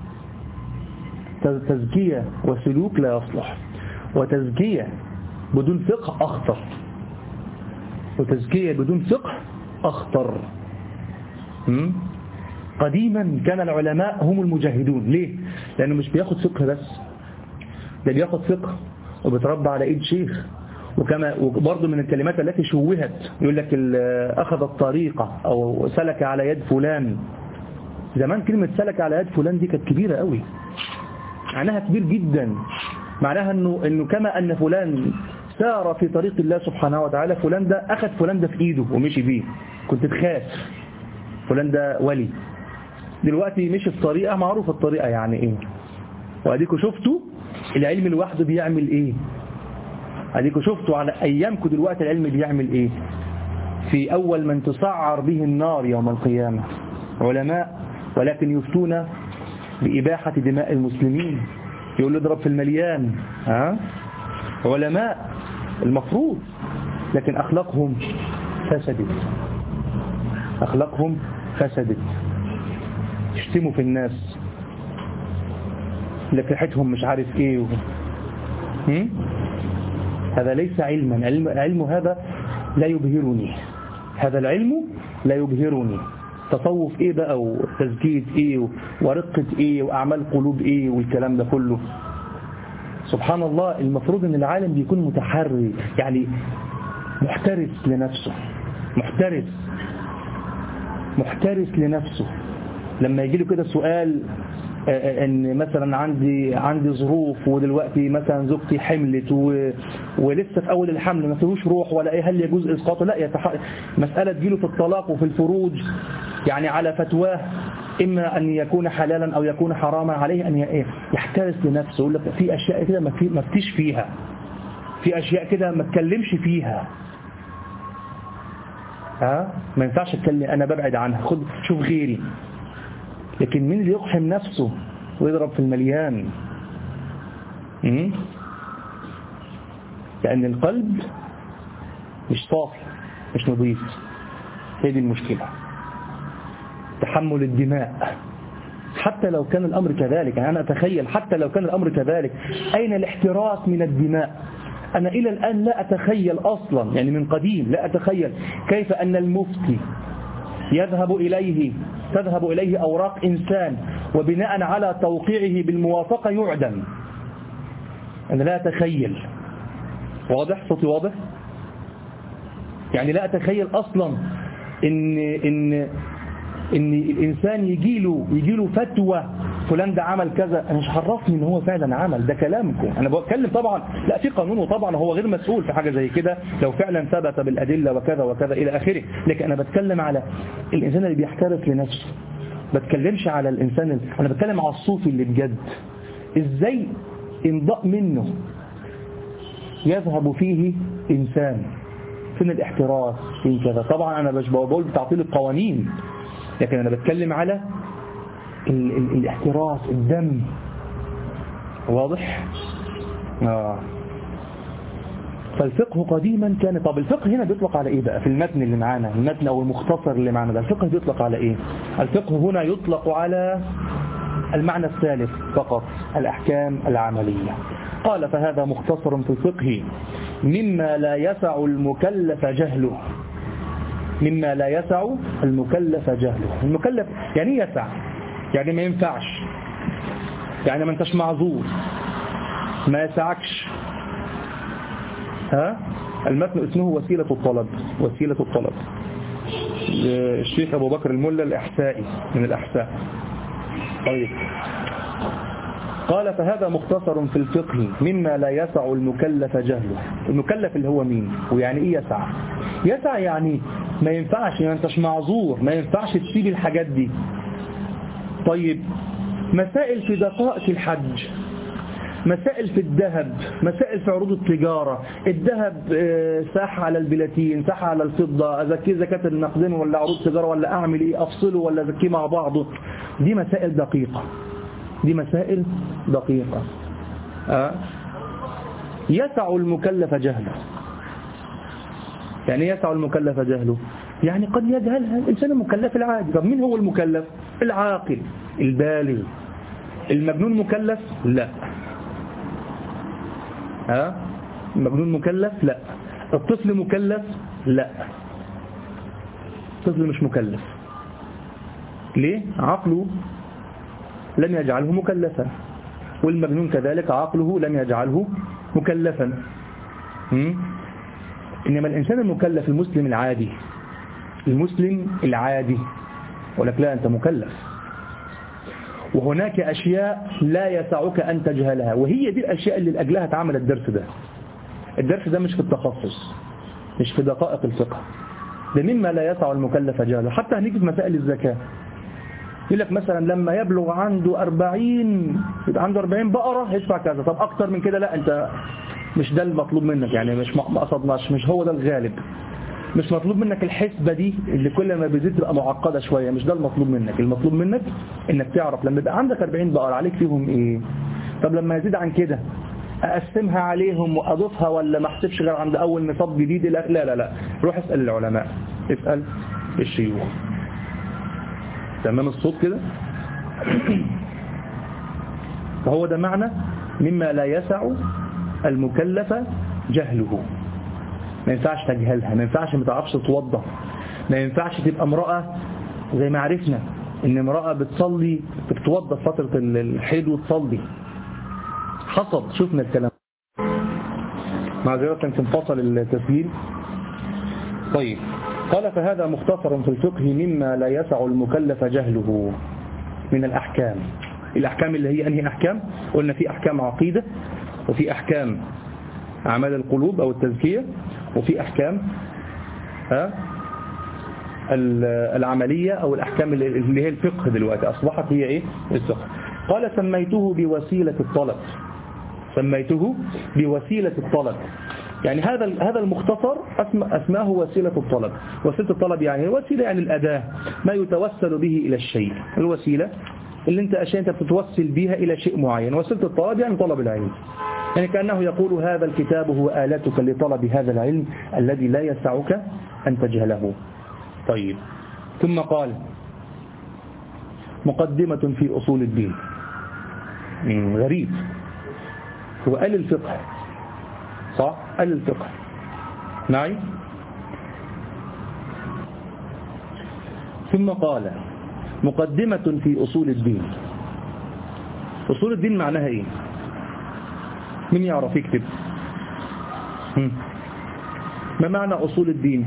Speaker 1: تزكية وسلوك لا يصلح، وتزكية بدون فقه أخطر، وتزكية بدون فقه أخطر. قديما كان العلماء هم المجاهدون. ليه؟ لأنه مش بياخد فقه بس، ده بياخد فقه وبتربى على إيد شيخ. وكما وبرضه من الكلمات التي شوهت يقول لك أخذ الطريقة أو سلك على يد فلان. زمان كلمة سلك على يد فلان دي كانت كبيرة قوي، معناها كبير جدا. معناها أنه, إنه كما أن فلان سار في طريق الله سبحانه وتعالى، فلان ده أخذ فلان ده في إيده ومشي فيه، كنت تخاف فلان ده ولي. دلوقتي مشي في طريقة معروف الطريقة يعني إيه، وأديكوا شفتوا العلم لوحده بيعمل إيه، أديكوا شفتوا على أيامكم دلوقتي العلم بيعمل إيه. في أول من تسعر به النار يوم القيامة علماء، ولكن يفتون بإباحة دماء المسلمين، يقول له اضرب في المليان. ها؟ علماء المفروض، لكن أخلاقهم فسدت، أخلاقهم فسدت، يشتموا في الناس، لك ريحتهم مش عارف ايه و... هذا ليس علما. العلم, العلم هذا لا يبهرني، هذا العلم لا يبهرني. تصوف ايه بقى وتزكية ايه ورقة ايه واعمال قلوب ايه والكلام ده كله. سبحان الله، المفروض ان العالم بيكون متحري، يعني محترس لنفسه، محترس محترس لنفسه. لما يجي له كده سؤال ان مثلا عندي عندي ظروف ودلوقتي مثلا زوجتي حملت و... ولسه في اول الحمل ما فيهوش روح ولا ايه، هل يجوز اسقاطه؟ لا، يتح... مساله تجيله في الطلاق وفي الفروج، يعني على فتواه اما ان يكون حلالا او يكون حراما، عليه ان يحترس لنفسه. يقول لك في اشياء كده ما في... ما فتيش فيها، في اشياء كده ما اتكلمش فيها، ها ما ينفعش اتكلم، انا ببعد عنها، خد شوف غيري. لكن مين اللي يقحم نفسه ويضرب في المليان؟ امم لأن القلب مش صافي، مش نظيف. هي دي المشكلة، تحمل الدماء. حتى لو كان الأمر كذلك، يعني أنا أتخيل حتى لو كان الأمر كذلك، أين الاحتراس من الدماء؟ أنا إلى الآن لا أتخيل أصلا، يعني من قديم لا أتخيل كيف أن المفتي يذهب إليه تذهب إليه أوراق إنسان وبناء على توقيعه بالموافقة يعدم. أنا لا أتخيل واضح؟ صوتي واضح؟ يعني لا أتخيل أصلا إن إن إن الإنسان يجيله يجيله فتوى فلان ده عمل كذا، أنا مش عرفني إن هو فعلا عمل، ده كلامكم. أنا بتكلم طبعا لا في قانون، وطبعا هو غير مسؤول في حاجة زي كده لو فعلا ثبت بالأدلة وكذا وكذا إلى آخره، لكن أنا بتكلم على الإنسان اللي بيحترف لنفسه، بتكلمش على الإنسان اللي... أنا بتكلم على الصوفي اللي بجد إزاي انضاء منه يذهب فيه إنسان فين الاحتراس فين كذا. طبعا أنا مش بقول بتعطيل القوانين، لكن أنا بتكلم على ال ال الاحتراس، الدم. واضح؟ آه. فالفقه قديما كان، طب الفقه هنا بيطلق على إيه بقى في المتن اللي معانا، المتن أو المختصر اللي معانا ده، الفقه بيطلق على إيه؟ الفقه هنا يطلق على المعنى الثالث فقط، الأحكام العملية. قال فهذا مختصر في الفقه مما لا يسع المكلف جهله. مما لا يسع المكلف جهله. المكلف يعني يسع، يعني ما ينفعش، يعني ما انتش معذور، ما يسعكش. ها؟ المتن اسمه وسيلة الطلب، وسيلة الطلب. الشيخ أبو بكر الملا الإحسائي من الأحساء. طيب قال فهذا مختصر في الفقه مما لا يسع المكلف جهله. المكلف اللي هو مين؟ ويعني ايه يسع؟ يسع يعني ما ينفعش، يعني انتش معذور، ما ينفعش تسيب الحاجات دي. طيب مسائل في دقائق الحج، مسائل في الذهب، مسائل في عروض التجارة، الذهب ساح على البلاتين، ساح على الفضة، أزكيه زكاة النقدين ولا عروض تجارة ولا أعمل إيه، أفصله ولا أزكيه مع بعضه. دي مسائل دقيقة، دي مسائل دقيقة. أه؟ يسع المكلف جهله. يعني يسع المكلف جهله، يعني قد يجهلها الإنسان المكلف العادي. طب مين هو المكلف؟ العاقل البالغ. المجنون مكلف؟ لا. ها؟ المجنون مكلف؟ لا. الطفل مكلف؟ لا. الطفل مش مكلف. ليه؟ عقله لم يجعله مكلفا، والمجنون كذلك عقله لم يجعله مكلفا. م? إنما الإنسان المكلف المسلم العادي، المسلم العادي يقول لك لا أنت مكلف، وهناك أشياء لا يسعك أن تجهلها، وهي دي الأشياء اللي لأجلها اتعمل الدرس ده. الدرس ده مش في التخصص، مش في دقائق الفقه، ده مما لا يسع المكلف جهله. حتى هنيجي في مسائل الزكاة يقول لك مثلا لما يبلغ عنده أربعين، يبقى عنده أربعين بقرة يدفع كذا. طب أكتر من كده لا، أنت مش ده المطلوب منك، يعني مش ما قصدناش، مش هو ده الغالب. مش مطلوب منك الحسبة دي اللي كل ما بيزيد تبقى معقدة شوية، مش ده المطلوب منك. المطلوب منك انك تعرف لما يبقى عندك أربعين بقرة عليك فيهم ايه. طب لما يزيد عن كده اقسمها عليهم واضيفها ولا ما احسبش غير عند اول نصاب جديد؟ لا لا لا، روح اسأل العلماء، اسأل الشيوخ. تمام الصوت كده؟ فهو ده معنى مما لا يسع المكلف جهله. ما ينفعش تجهلها، ما ينفعش ما تعرفش توضح، ما ينفعش تبقى امرأة زي ما عرفنا ان امرأة بتصلي بتتوضى فترة الحيض وتصلي. حصل، شفنا الكلام. معذرة كان انفصل التسجيل. طيب قال فهذا مختصر في الفقه مما لا يسع المكلف جهله من الأحكام. الأحكام اللي هي أنهي أحكام؟ قلنا في أحكام عقيدة، وفي أحكام أعمال القلوب أو التزكية، وفي أحكام ها العملية أو الأحكام اللي هي الفقه. دلوقتي أصبحت هي إيه؟ الفقه. قال سميته بوسيلة الطلب، سميته بوسيلة الطلب. يعني هذا هذا المختصر أسماه وسيلة الطلب. وسيلة الطلب يعني وسيلة، يعني الأداة، ما يتوسل به إلى الشيء. الوسيلة اللي انت أشياء انت بتتوسل بها إلى شيء معين. وسيلة الطلب يعني طلب العلم، يعني كأنه يقول هذا الكتاب هو آلتك لطلب هذا العلم الذي لا يسعك أن تجهله. طيب ثم قال مقدمة في أصول الدين. غريب، هو قال الفقه صح؟ قال الفقه معي. ثم قال مقدمة في أصول الدين. أصول الدين معناها إيه؟ من يعرف يكتب؟ ما معنى أصول الدين؟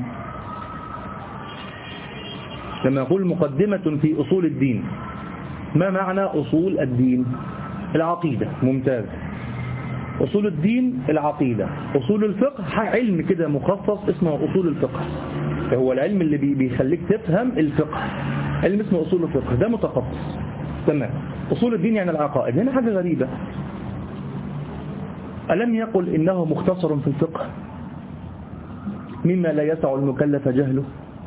Speaker 1: لما يقول مقدمة في أصول الدين، ما معنى أصول الدين؟ العقيدة. ممتاز. أصول الدين العقيدة. أصول الفقه علم كده مخصص اسمه أصول الفقه، هو العلم اللي بيخليك تفهم الفقه، علم اسمه أصول الفقه، ده متخصص. تمام. أصول الدين يعني العقائد. هنا حاجة غريبة، ألم يقل إنه مختصر في الفقه مما لا يسع المكلف جهله؟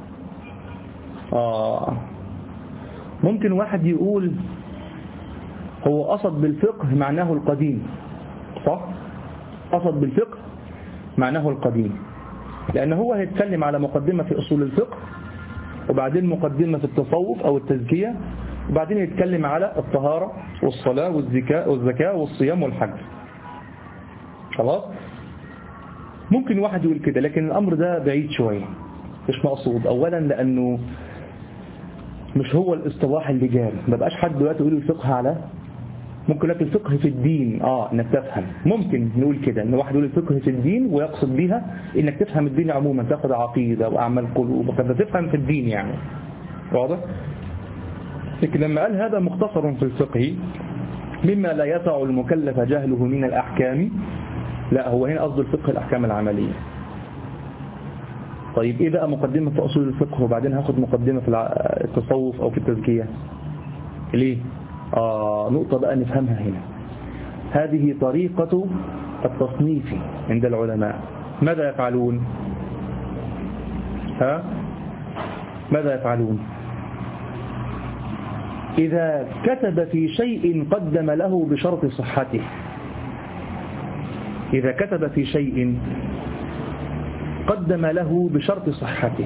Speaker 1: آه ممكن واحد يقول هو قصد بالفقه معناه القديم، صح؟ قصد بالفقه معناه القديم، لأن هو هيتكلم على مقدمة في أصول الفقه، وبعدين مقدمة في التصوف أو التزكية، وبعدين يتكلم على الطهارة والصلاة والزكاة والزكاة والصيام والحج. خلاص؟ ممكن واحد يقول كده، لكن الأمر ده بعيد شوية، مش مقصود. أولا لأنه مش هو الاصطلاح اللي جاري، ما بقاش حد دلوقتي يقول الفقه على، ممكن لك الفقه في الدين، اه انك تفهم، ممكن نقول كده ان واحد يقول الفقه في الدين ويقصد بها انك تفهم الدين عموما، تاخد عقيدة واعمال قلوب وكذا، تفهم في الدين يعني، واضح؟ لكن لما قال هذا مختصر في الفقه مما لا يسع المكلف جهله من الأحكام، لا، هو هنا قصد الفقه الأحكام العملية. طيب إيه بقى مقدمة في أصول الفقه وبعدين هاخد مقدمة في التصوف أو في التزكية؟ ليه؟ آه نقطة بقى نفهمها هنا. هذه طريقة التصنيف عند العلماء. ماذا يفعلون؟ ها؟ ماذا يفعلون؟ إذا كتب في شيء قدم له بشرط صحته، إذا كتب في شيء قدم له بشرط صحته.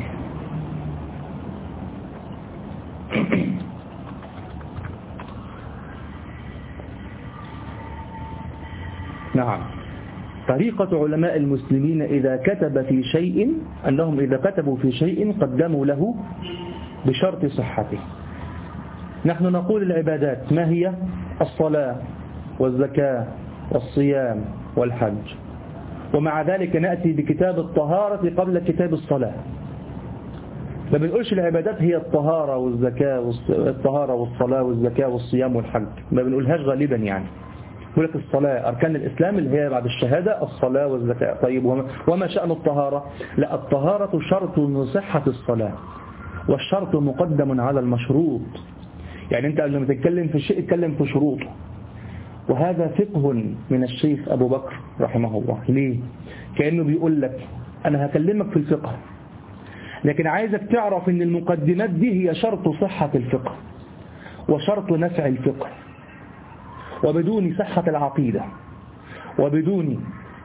Speaker 1: نعم، طريقة علماء المسلمين إذا كتب في شيء أنهم إذا كتبوا في شيء قدموا له بشرط صحته. نحن نقول العبادات ما هي؟ الصلاة والزكاة والصيام والحج، ومع ذلك نأتي بكتاب الطهارة قبل كتاب الصلاة. ما بنقولش العبادات هي الطهارة والزكاة والطهارة والصلاة والزكاة والصيام والحج، ما بنقولهاش غالبا يعني. يقول لك الصلاة أركان الإسلام اللي هي بعد الشهادة الصلاة والزكاة. طيب وما شأن الطهارة؟ لا، الطهارة شرط لصحة الصلاة، والشرط مقدم على المشروط. يعني أنت لما تتكلم في شيء اتكلم في شروطه، وهذا فقه من الشيخ أبو بكر رحمه الله. ليه؟ كأنه بيقول لك أنا هكلمك في الفقه، لكن عايزك تعرف أن المقدمات دي هي شرط صحة الفقه وشرط نفع الفقه، وبدون صحة العقيدة وبدون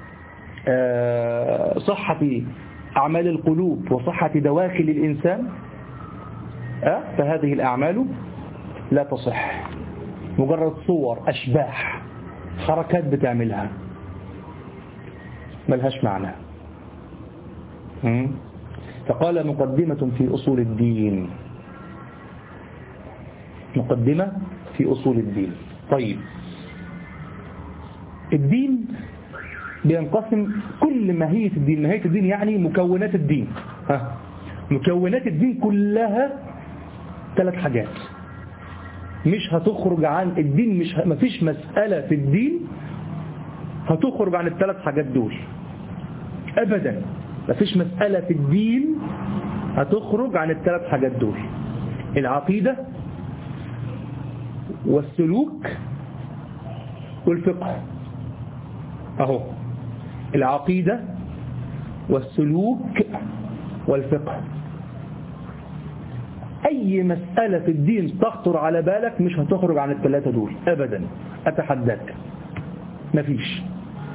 Speaker 1: صحة أعمال القلوب وصحة دواخل الإنسان فهذه الأعمال لا تصح، مجرد صور أشباح حركات بتعملها ملهاش معنى. فقال مقدمة في أصول الدين، مقدمة في أصول الدين. طيب الدين بينقسم، كل ماهية الدين، ماهية الدين يعني مكونات الدين، ها مكونات الدين كلها ثلاث حاجات مش هتخرج عن الدين، مش ه... مفيش مسألة في الدين هتخرج عن الثلاث حاجات دول أبدا. مفيش مسألة في الدين هتخرج عن الثلاث حاجات دول: العقيدة والسلوك والفقه. أهو العقيدة والسلوك والفقه. أي مسألة في الدين تخطر على بالك مش هتخرج عن الثلاثة دول أبدا، أتحداك، مفيش.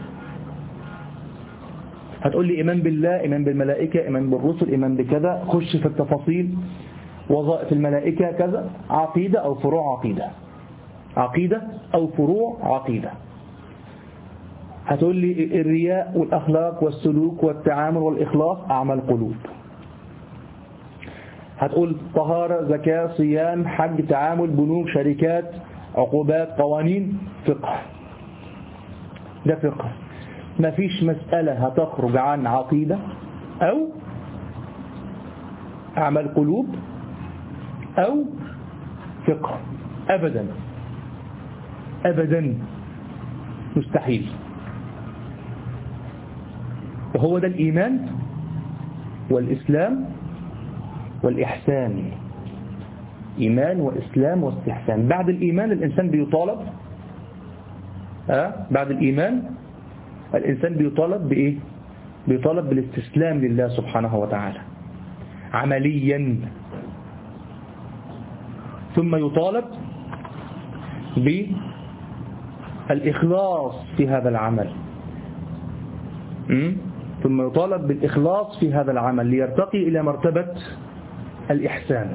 Speaker 1: هتقول لي إيمان بالله، إيمان بالملائكة، إيمان بالرسل، إيمان بكذا، خش في التفاصيل، وظائف الملائكة كذا، عقيدة أو فروع عقيدة، عقيدة أو فروع عقيدة. هتقول لي الرياء والأخلاق والسلوك والتعامل والإخلاص، أعمال قلوب. هتقول طهارة، زكاة، صيام، حج، تعامل، بنوك، شركات، عقوبات، قوانين، فقه. ده فقه. ما فيش مسألة هتخرج عن عقيدة أو أعمال قلوب أو فقه، أبدا أبدا، مستحيل. وهو ده الإيمان والإسلام والإحسان. إيمان وإسلام واستحسان. بعد الإيمان الإنسان بيطالب أه؟ بعد الإيمان الإنسان بيطالب بإيه؟ بيطالب بالاستسلام لله سبحانه وتعالى عمليا، ثم يطالب بالإخلاص في هذا العمل، م? ثم يطالب بالإخلاص في هذا العمل ليرتقي إلى مرتبة الإحسان.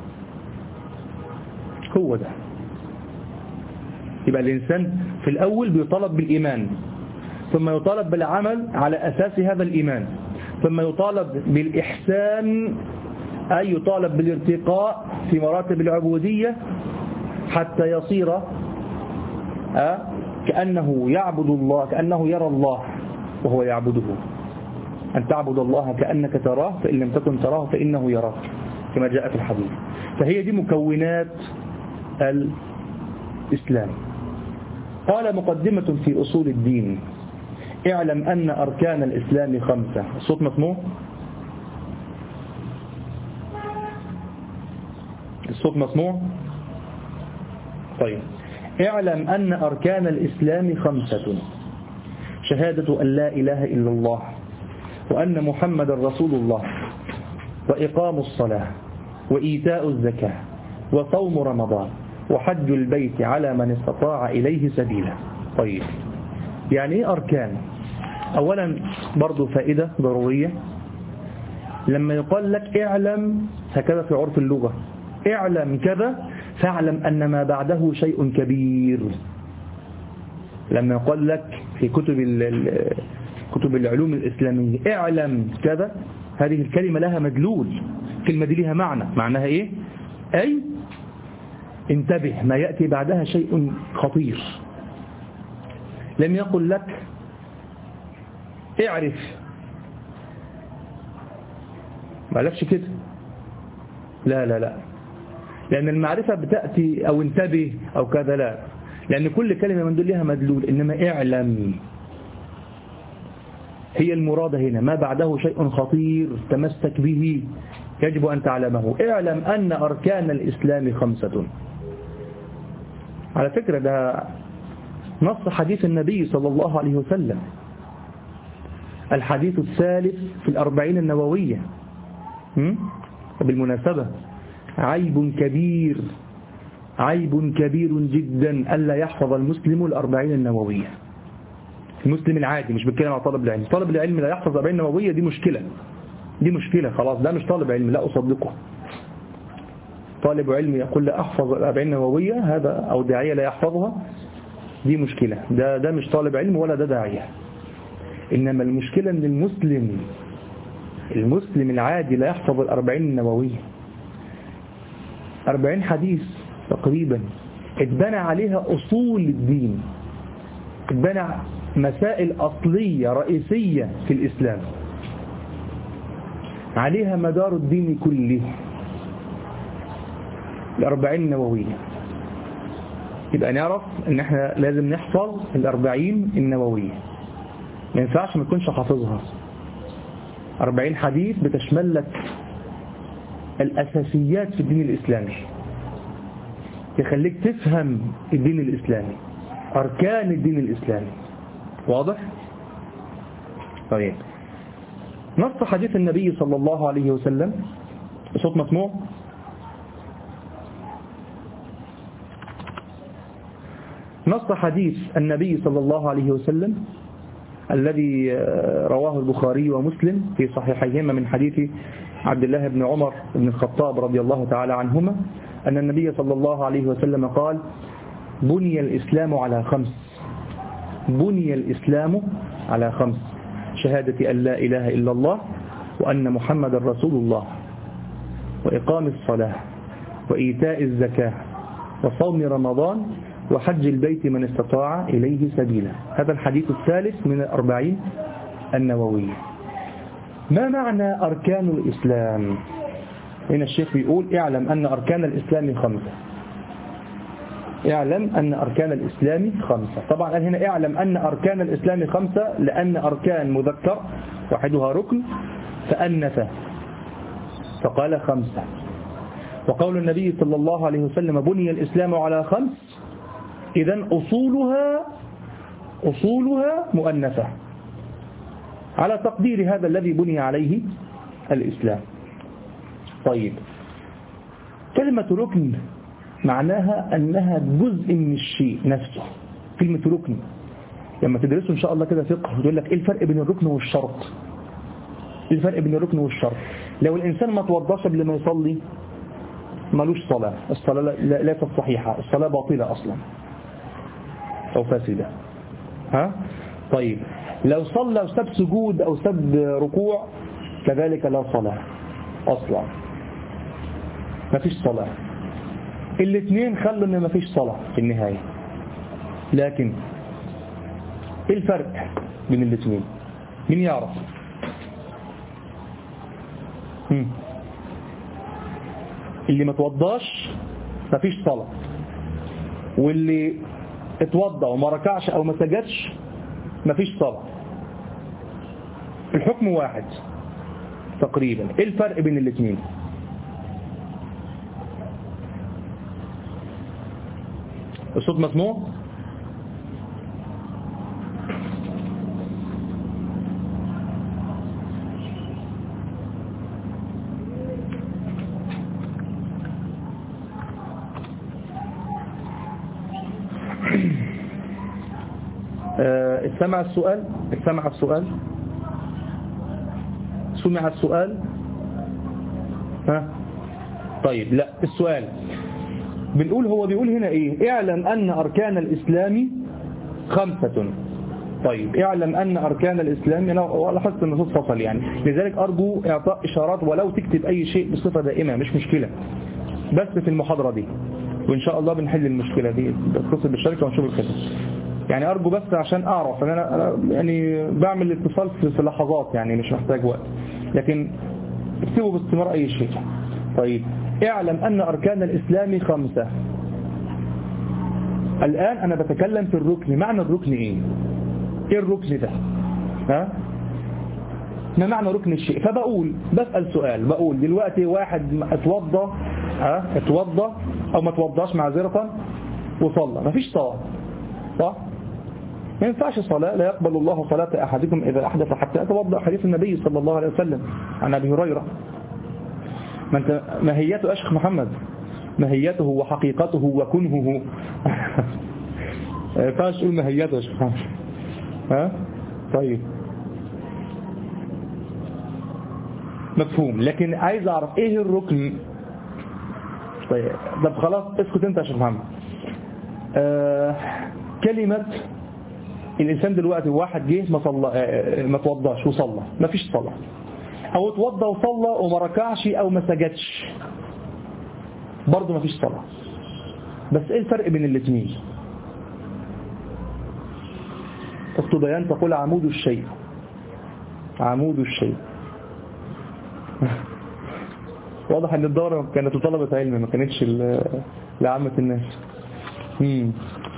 Speaker 1: هو ده. يبقى الإنسان في الأول بيطالب بالإيمان، ثم يطالب بالعمل على أساس هذا الإيمان، ثم يطالب بالإحسان، أي يطالب بالارتقاء في مراتب العبودية حتى يصير أه كأنه يعبد الله، كأنه يرى الله وهو يعبده. أن تعبد الله كأنك تراه، فإن لم تكن تراه فإنه يراك، كما جاء في الحديث. فهي دي مكونات الإسلام. قال مقدمة في أصول الدين: اعلم أن أركان الإسلام خمسة. الصوت مسموع؟ الصوت مسموع؟ طيب. اعلم أن أركان الإسلام خمسة: شهادة أن لا إله إلا الله، وأن محمد رسول الله، وإقام الصلاة، وإيتاء الزكاة، وصوم رمضان، وحج البيت على من استطاع إليه سبيلا. طيب، يعني إيه أركان؟ أولا برضو فائدة ضرورية، لما يقال لك اعلم هكذا في عرف اللغة، اعلم كذا فاعلم أن ما بعده شيء كبير. لما يقال لك في كتب كتب العلوم الإسلامية اعلم كذا، هذه الكلمة لها مدلول، كلمة دي لها معنى. معناها إيه؟ أي انتبه، ما يأتي بعدها شيء خطير. لم يقل لك اعرف، ما قالكش كده، لا لا لا، لأن المعرفة بتأتي أو انتبه أو كذا، لا، لأن كل كلمة من دول لها مدلول. إنما اعلم هي المرادة هنا، ما بعده شيء خطير تمسك به يجب أن تعلمه. اعلم أن أركان الإسلام خمسة. على فكرة ده نص حديث النبي صلى الله عليه وسلم، الحديث الثالث في الأربعين النووية. بالمناسبة عيب كبير عيب كبير جدا ألا يحفظ المسلم الأربعين النووية. المسلم العادي، مش بتكلم على طالب العلم، طالب العلم لا يحفظ الأربعين النووية، دي مشكلة، دي مشكلة خلاص، ده مش طالب علم، لا أصدقه. طالب علم يقول لا أحفظ الأربعين النووية، هذا أو داعية لا يحفظها، دي مشكلة، ده ده مش طالب علم ولا ده داعية. إنما المشكلة أن المسلم المسلم العادي لا يحفظ الأربعين النووية. أربعين حديث تقريبا اتبنى عليها أصول الدين، اتبنى مسائل أصلية رئيسية في الإسلام، عليها مدار الدين كله، الأربعين النووية. يبقى نعرف ان احنا لازم نحفظ الأربعين النووية، ما ينفعش ما تكونش حافظها. أربعين حديث بتشمل لك الأساسيات في الدين الإسلامي، يخليك تفهم الدين الإسلامي، أركان الدين الإسلامي. واضح؟ طيب، نص حديث النبي صلى الله عليه وسلم، صوت مسموع؟ نص حديث النبي صلى الله عليه وسلم الذي رواه البخاري ومسلم في صحيحيهما من حديث عبد الله بن عمر بن الخطاب رضي الله تعالى عنهما أن النبي صلى الله عليه وسلم قال: بني الإسلام على خمس بني الإسلام على خمس شهادة أن لا إله إلا الله، وأن محمد رسول الله، وإقام الصلاة، وإيتاء الزكاة، وصوم رمضان، وحج البيت من استطاع إليه سبيلا. هذا الحديث الثالث من الأربعين النووية. ما معنى أركان الإسلام؟ هنا الشيخ بيقول اعلم أن أركان الإسلام خمسة. اعلم أن أركان الإسلام خمسة. طبعا قال هنا اعلم أن أركان الإسلام خمسة لأن أركان مذكر واحدها ركن فأنث فقال خمسة. وقول النبي صلى الله عليه وسلم بني الإسلام على خمس، إذن أصولها أصولها مؤنثة على تقدير هذا الذي بني عليه الإسلام. طيب، كلمة ركن معناها أنها جزء من الشيء نفسه. كلمة ركن لما تدرسوا إن شاء الله كده فقه يقول لك إيه الفرق بين الركن والشرط. إيه الفرق بين الركن والشرط؟ لو الإنسان ما توضاش قبل ما يصلي ملوش صلاة، الصلاة ليست صحيحة، الصلاة باطلة أصلا أو فاسدة. ها؟ طيب، لو صلى وساب سجود أو ساب ركوع كذلك لا صلاة أصلا، ما فيش صلاة. الاثنين خلوا ان ما فيش صلاة في النهاية. لكن ايه الفرق بين الاثنين؟ مين يعرف؟ هم. اللي ما توضاش ما فيش صلاة، واللي اتوضى وما ركعش او ما سجدش ما فيش صلاة. الحكم واحد تقريبا. ايه الفرق بين الاثنين؟ الصوت مسموع؟ استمع السؤال استمع السؤال سمع السؤال. ها؟ طيب، لا، السؤال بنقول هو بيقول هنا ايه؟ اعلم ان اركان الاسلام خمسة. طيب، اعلم ان اركان الاسلام، انا لاحظت ان الصوت فصل يعني، لذلك ارجو اعطاء اشارات ولو تكتب اي شيء بصفة دائمة مش مشكلة، بس في المحاضرة دي وان شاء الله بنحل المشكلة دي، بتصل بالشركة ونشوف الخدمة. يعني ارجو بس عشان اعرف ان انا أنا يعني بعمل اتصال في لحظات يعني مش محتاج وقت، لكن اكتبوا باستمرار اي شيء. طيب، اعلم ان اركان الاسلام خمسة. الان انا بتكلم في الركن. معنى الركن ايه؟ ايه الركن ده؟ ها؟ ما معنى ركن الشيء؟ فبقول بسأل سؤال، بقول دلوقتي واحد اتوضى ها اتوضى او ما اتوضاش معذرة وصلى، ما فيش صلاة، صح؟ ما ينفعش صلاة، لا يقبل الله صلاة أحدكم إذا أحدث حتى يتوضأ، حديث النبي صلى الله عليه وسلم عن أبي هريرة. ما انت ماهيته أشخ محمد، ماهيته وحقيقته وكنهه. ما ينفعش تقول ماهيته أشخ محمد. ها؟ طيب، مفهوم. لكن عايز أعرف إيه الركن. طيب، طب خلاص اسكت أنت يا شيخ محمد. آه كلمة الإنسان دلوقتي واحد جه ما صلى ما توضاش وصلى، ما فيش صلاة، أو اتوضى وصلى وما ركعش أو ما سجدش برضه ما فيش صلاة. بس إيه الفرق بين الاثنين؟ الطبيان تقول عمود الشيء، عمود الشيء. واضح ان الدورة كانت لطلبة علم ما كانتش لعامة الناس. مم.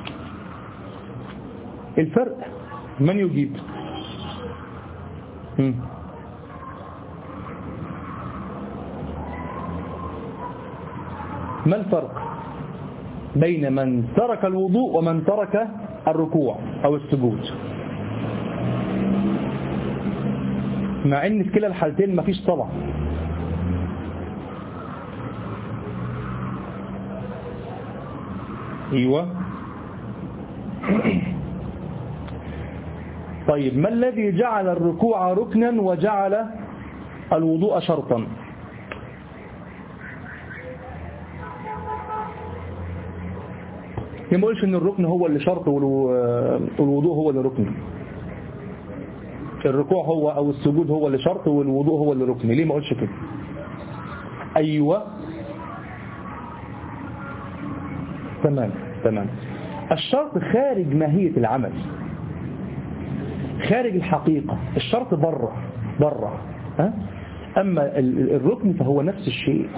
Speaker 1: الفرق من يجيب؟ مم. ما الفرق بين من ترك الوضوء ومن ترك الركوع أو السجود؟ مع ان في كلا الحالتين ما فيش صلاة. ايوه. طيب، ما الذي جعل الركوع ركنا وجعل الوضوء شرطا؟ ما قلش ان الركن هو اللي شرط والوضوء هو اللي ركن. الركوع هو او السجود هو اللي شرط والوضوء هو اللي ركن. ليه ما قلش كده؟ ايوه، تمام تمام. الشرط خارج ماهية العمل، خارج الحقيقة، الشرط بره بره ها؟ أما الركن فهو نفس الشيء.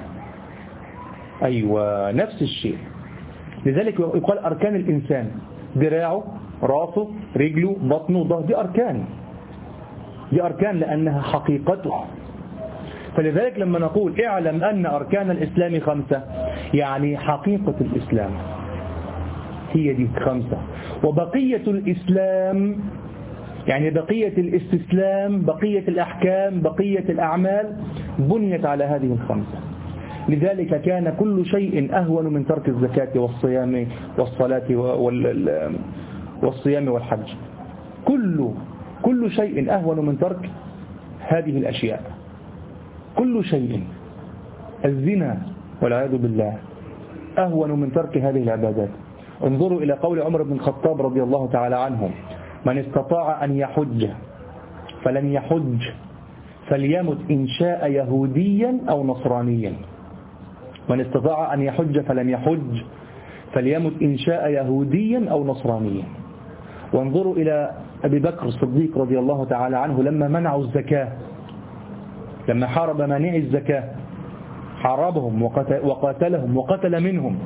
Speaker 1: أيوة نفس الشيء. لذلك يقال أركان الإنسان: ذراعه، راسه، رجله، بطنه، ظهره، دي أركان، دي أركان لأنها حقيقته. فلذلك لما نقول اعلم أن أركان الإسلام خمسة، يعني حقيقة الإسلام هي دي خمسة، وبقية الإسلام يعني بقية الاستسلام، بقية الأحكام، بقية الأعمال بنيت على هذه الخمسة. لذلك كان كل شيء أهون من ترك الزكاة والصيام والصلاة والصيام والحج. كل كل شيء أهون من ترك هذه الأشياء، كل شيء. الزنا والعياذ بالله أهون من ترك هذه العبادات. انظروا إلى قول عمر بن الخطاب رضي الله تعالى عنه: من استطاع أن يحج فلن يحج فليمت إن شاء يهوديا أو نصرانيا. من استطاع أن يحج فلن يحج فليمت إن شاء يهوديا أو نصرانيا. وانظروا إلى أبي بكر الصديق رضي الله تعالى عنه لما منعوا الزكاة، لما حارب مانعي الزكاة، حاربهم وقاتلهم وقتل منهم.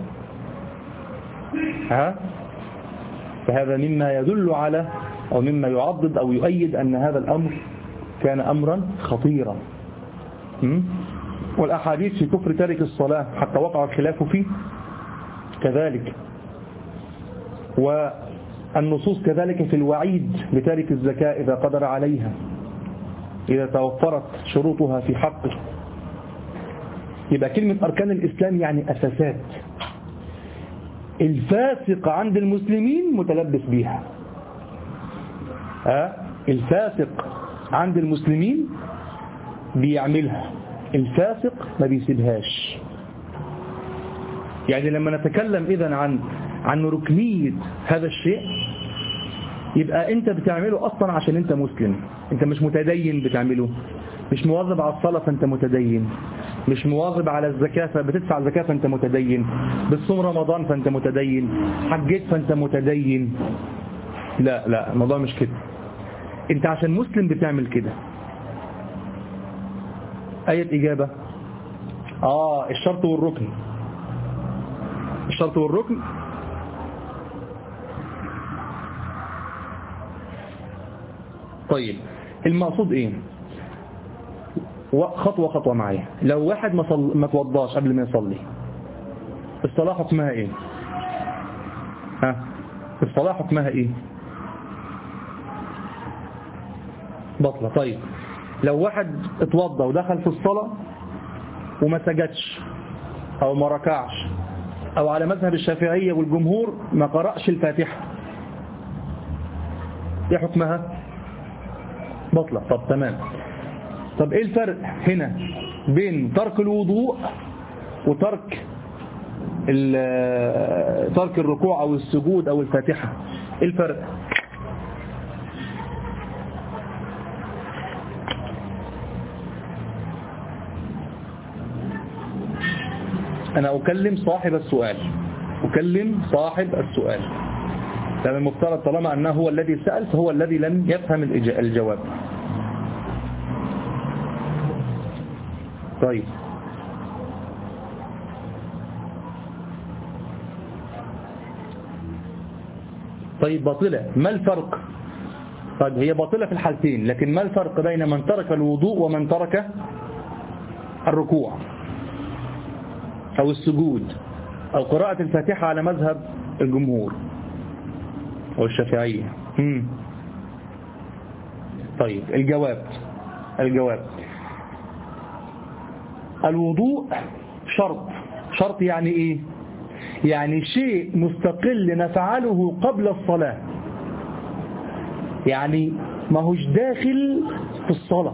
Speaker 1: ها؟ فهذا مما يدل على أو مما يعضد أو يؤيد أن هذا الأمر كان أمرا خطيرا. والأحاديث في كفر تارك الصلاة حتى وقع الخلاف فيه كذلك، والنصوص كذلك في الوعيد لتارك الزكاة إذا قدر عليها، إذا توفرت شروطها في حقه. يبقى كلمة أركان الإسلام يعني أساسات. الفاسق عند المسلمين متلبس بيها. ها؟ الفاسق عند المسلمين بيعملها، الفاسق ما بيسيبهاش. يعني لما نتكلم إذن عن عن ركنية هذا الشيء، يبقى أنت بتعمله أصلا عشان أنت مسلم، أنت مش متدين بتعمله، مش مواظب على الصلاة فأنت متدين، مش مواظب على الزكاة فبتدفع الزكاة فأنت متدين، بتصوم رمضان فأنت متدين، حجيت فأنت متدين. لا لا، الموضوع مش كده. أنت عشان مسلم بتعمل كده. أي إجابة؟ آه الشرط والركن. الشرط والركن طيب المقصود ايه؟ خطوة خطوة معايا. لو واحد ما, صل... ما توضاش قبل ما يصلي، الصلاة حكمها ايه؟ ها؟ الصلاة حكمها ايه؟ بطلة. طيب لو واحد اتوضى ودخل في الصلاة وما سجدش او ما ركعش، او على مذهب الشافعية والجمهور ما قرأش الفاتحة، ايه حكمها؟ بطلة. طب تمام. طب ايه الفرق هنا بين ترك الوضوء وترك ترك الركوع او السجود او الفاتحة؟ ايه الفرق؟ انا اكلم صاحب السؤال، اكلم صاحب السؤال. لأن المفترض طالما أنه هو الذي سأل فهو الذي لم يفهم الجواب. طيب طيب باطلة، ما الفرق؟ طيب هي باطلة في الحالتين، لكن ما الفرق بين من ترك الوضوء ومن ترك الركوع أو السجود أو قراءة الفاتحة على مذهب الجمهور أو الشافعية؟ مم. طيب الجواب الجواب الوضوء شرط. شرط يعني إيه؟ يعني شيء مستقل نفعله قبل الصلاة، يعني ما هوش داخل في الصلاة.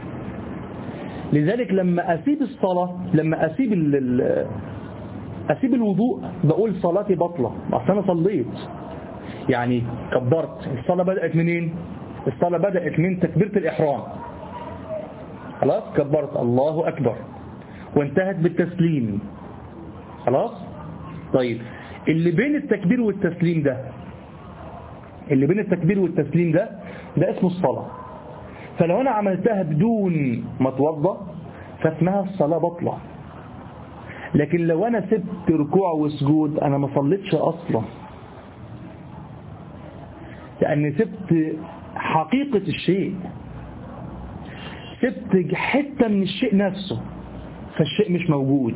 Speaker 1: لذلك لما أسيب الصلاة، لما أسيب ال أسيب الوضوء بقول صلاتي بطلة، أصلا أنا صليت، يعني كبرت. الصلاة بدأت منين؟ الصلاة بدأت من تكبيرة الإحرام، خلاص كبرت الله أكبر، وانتهت بالتسليم، خلاص. طيب اللي بين التكبير والتسليم ده اللي بين التكبير والتسليم ده ده اسمه الصلاة. فلو أنا عملتها بدون ما اتوضأ فاسمها الصلاة بطلة. لكن لو أنا سبت ركوع وسجود أنا ما صليتش أصلا، لأني سبت حقيقة الشيء، سبت حتة من الشيء نفسه، فالشيء مش موجود.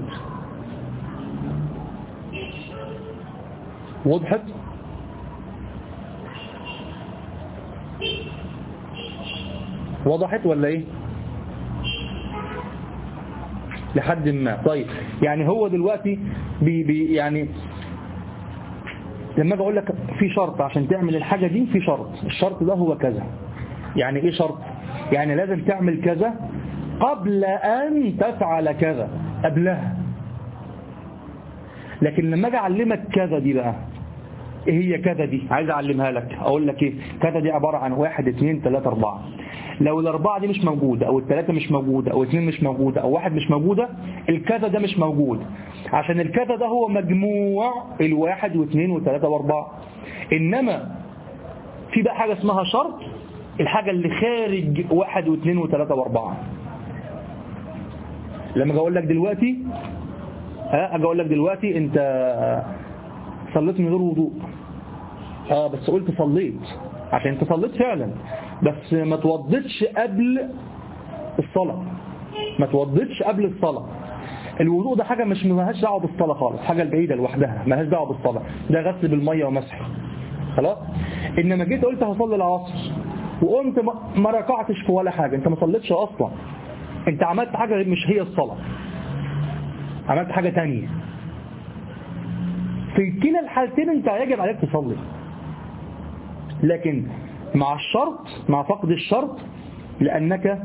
Speaker 1: وضحت؟ وضحت ولا ايه؟ لحد ما. طيب يعني هو دلوقتي بي بي يعني لما اجي اقول لك في شرط عشان تعمل الحاجة دي، في شرط، الشرط ده هو كذا. يعني ايه شرط؟ يعني لازم تعمل كذا قبل ان تفعل كذا، قبلها. لكن لما اجي اعلمك كذا دي بقى، ايه هي كذا دي؟ عايز اعلمها لك، اقول لك ايه كذا دي؟ عبارة عن واحد اثنين ثلاثة اربعة. لو الاربعة دي مش موجودة او الثلاثة مش موجودة او اثنين مش موجودة او واحد مش موجودة، الكذا ده مش موجود، عشان الكذا ده هو مجموع الواحد واثنين وثلاثة واربعة. انما في بقى حاجة اسمها شرط، الحاجة اللي خارج واحد واثنين وثلاثة واربعة. لما اجي اقول لك دلوقتي ها اجي اقول لك دلوقتي انت صليت من غير وضوء، اه بس قلت صليت عشان انت صليت فعلا، بس ما توضيتش قبل الصلاة، ما توضيتش قبل الصلاة. الوضوء ده حاجة مش مالهاش دعوه بالصلاة خالص، حاجة بعيدة لوحدها مالهاش دعوه بالصلاة، ده غسل بالمية ومسح خلاص. انما جيت قلت هصلي العصر وقمت ما ركعتش في ولا حاجة، انت ما صليتش اصلا، انت عملت حاجة مش هي الصلاة، عملت حاجة تانية. في كلا الحالتين انت يجب عليك تصلي، لكن مع الشرط، مع فقد الشرط، لأنك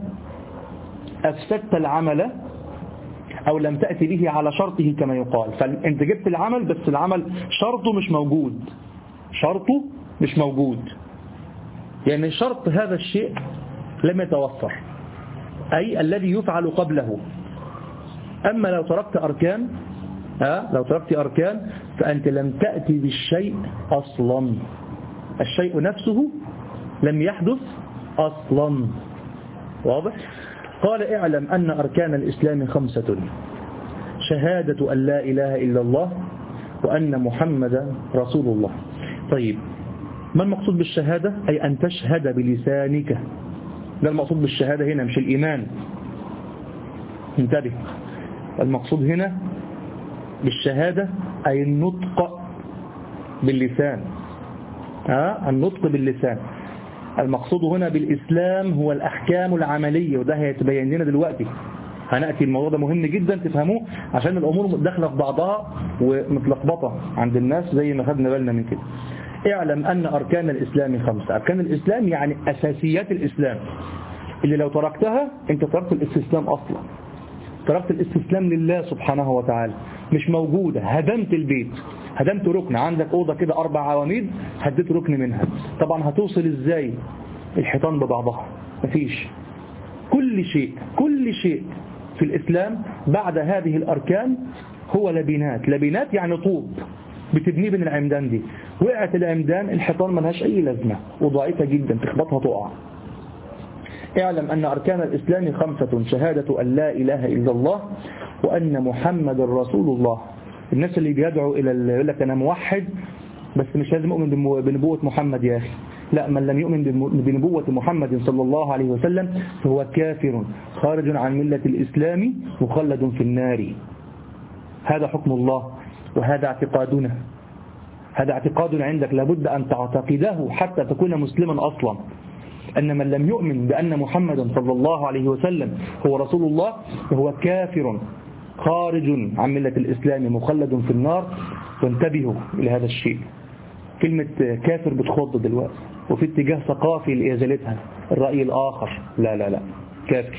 Speaker 1: أفسدت العمل أو لم تأتي به على شرطه كما يقال. فأنت جبت العمل بس العمل شرطه مش موجود، شرطه مش موجود، يعني شرط هذا الشيء لم يتوفر، أي الذي يفعل قبله. أما لو تركت أركان ها لو تركت أركان فأنت لم تأتي بالشيء أصلا، الشيء نفسه لم يحدث أصلا. واضح؟ قال اعلم أن أركان الإسلام خمسة: شهادة أن لا إله إلا الله وأن محمدا رسول الله. طيب ما المقصود بالشهادة؟ أي أن تشهد بلسانك، ده المقصود بالشهادة هنا، مش الإيمان. انتبه، المقصود هنا بالشهادة أي النطق باللسان، ها النطق باللسان. المقصود هنا بالإسلام هو الأحكام العملية، وده هيتبين لنا دلوقتي، هنأتي الموضوع ده مهم جدا تفهموه، عشان الأمور داخله في بعضها ومتلخبطة عند الناس زي ما خدنا بالنا من كده. اعلم أن أركان الإسلام خمسة. أركان الإسلام يعني أساسيات الإسلام، اللي لو تركتها أنت تركت الاستسلام أصلا، تركت الاستسلام لله سبحانه وتعالى، مش موجودة، هدمت البيت، هدمت ركن، عندك أوضة كده أربع عواميد هديت ركن منها، طبعا هتوصل إزاي الحيطان ببعضها؟ مفيش. كل شيء كل شيء في الإسلام بعد هذه الأركان هو لبنات، لبنات يعني طوب بتبنيه بين العمدان دي، وقعت العمدان الحيطان ملهاش أي لازمة وضعيفة جدا، تخبطها تقع. اعلم أن أركان الإسلام خمسة: شهادة أن لا إله إلا الله وأن محمد رسول الله. الناس اللي بيدعوا إلى يقول لك أنا موحد بس مش لازم أؤمن بنبوة محمد يا أخي، لا، من لم يؤمن بنبوة محمد صلى الله عليه وسلم فهو كافر خارج عن ملة الإسلام مخلد في النار. هذا حكم الله وهذا اعتقادنا، هذا اعتقاد عندك لابد أن تعتقده حتى تكون مسلما أصلا، أن من لم يؤمن بأن محمدا صلى الله عليه وسلم هو رسول الله فهو كافر خارج عن ملة الإسلام مخلد في النار. وانتبهوا إلى هذا الشيء، كلمة كافر بتخض دلوقتي وفي اتجاه ثقافي لإزالتها، الرأي الآخر، لا لا لا، كافر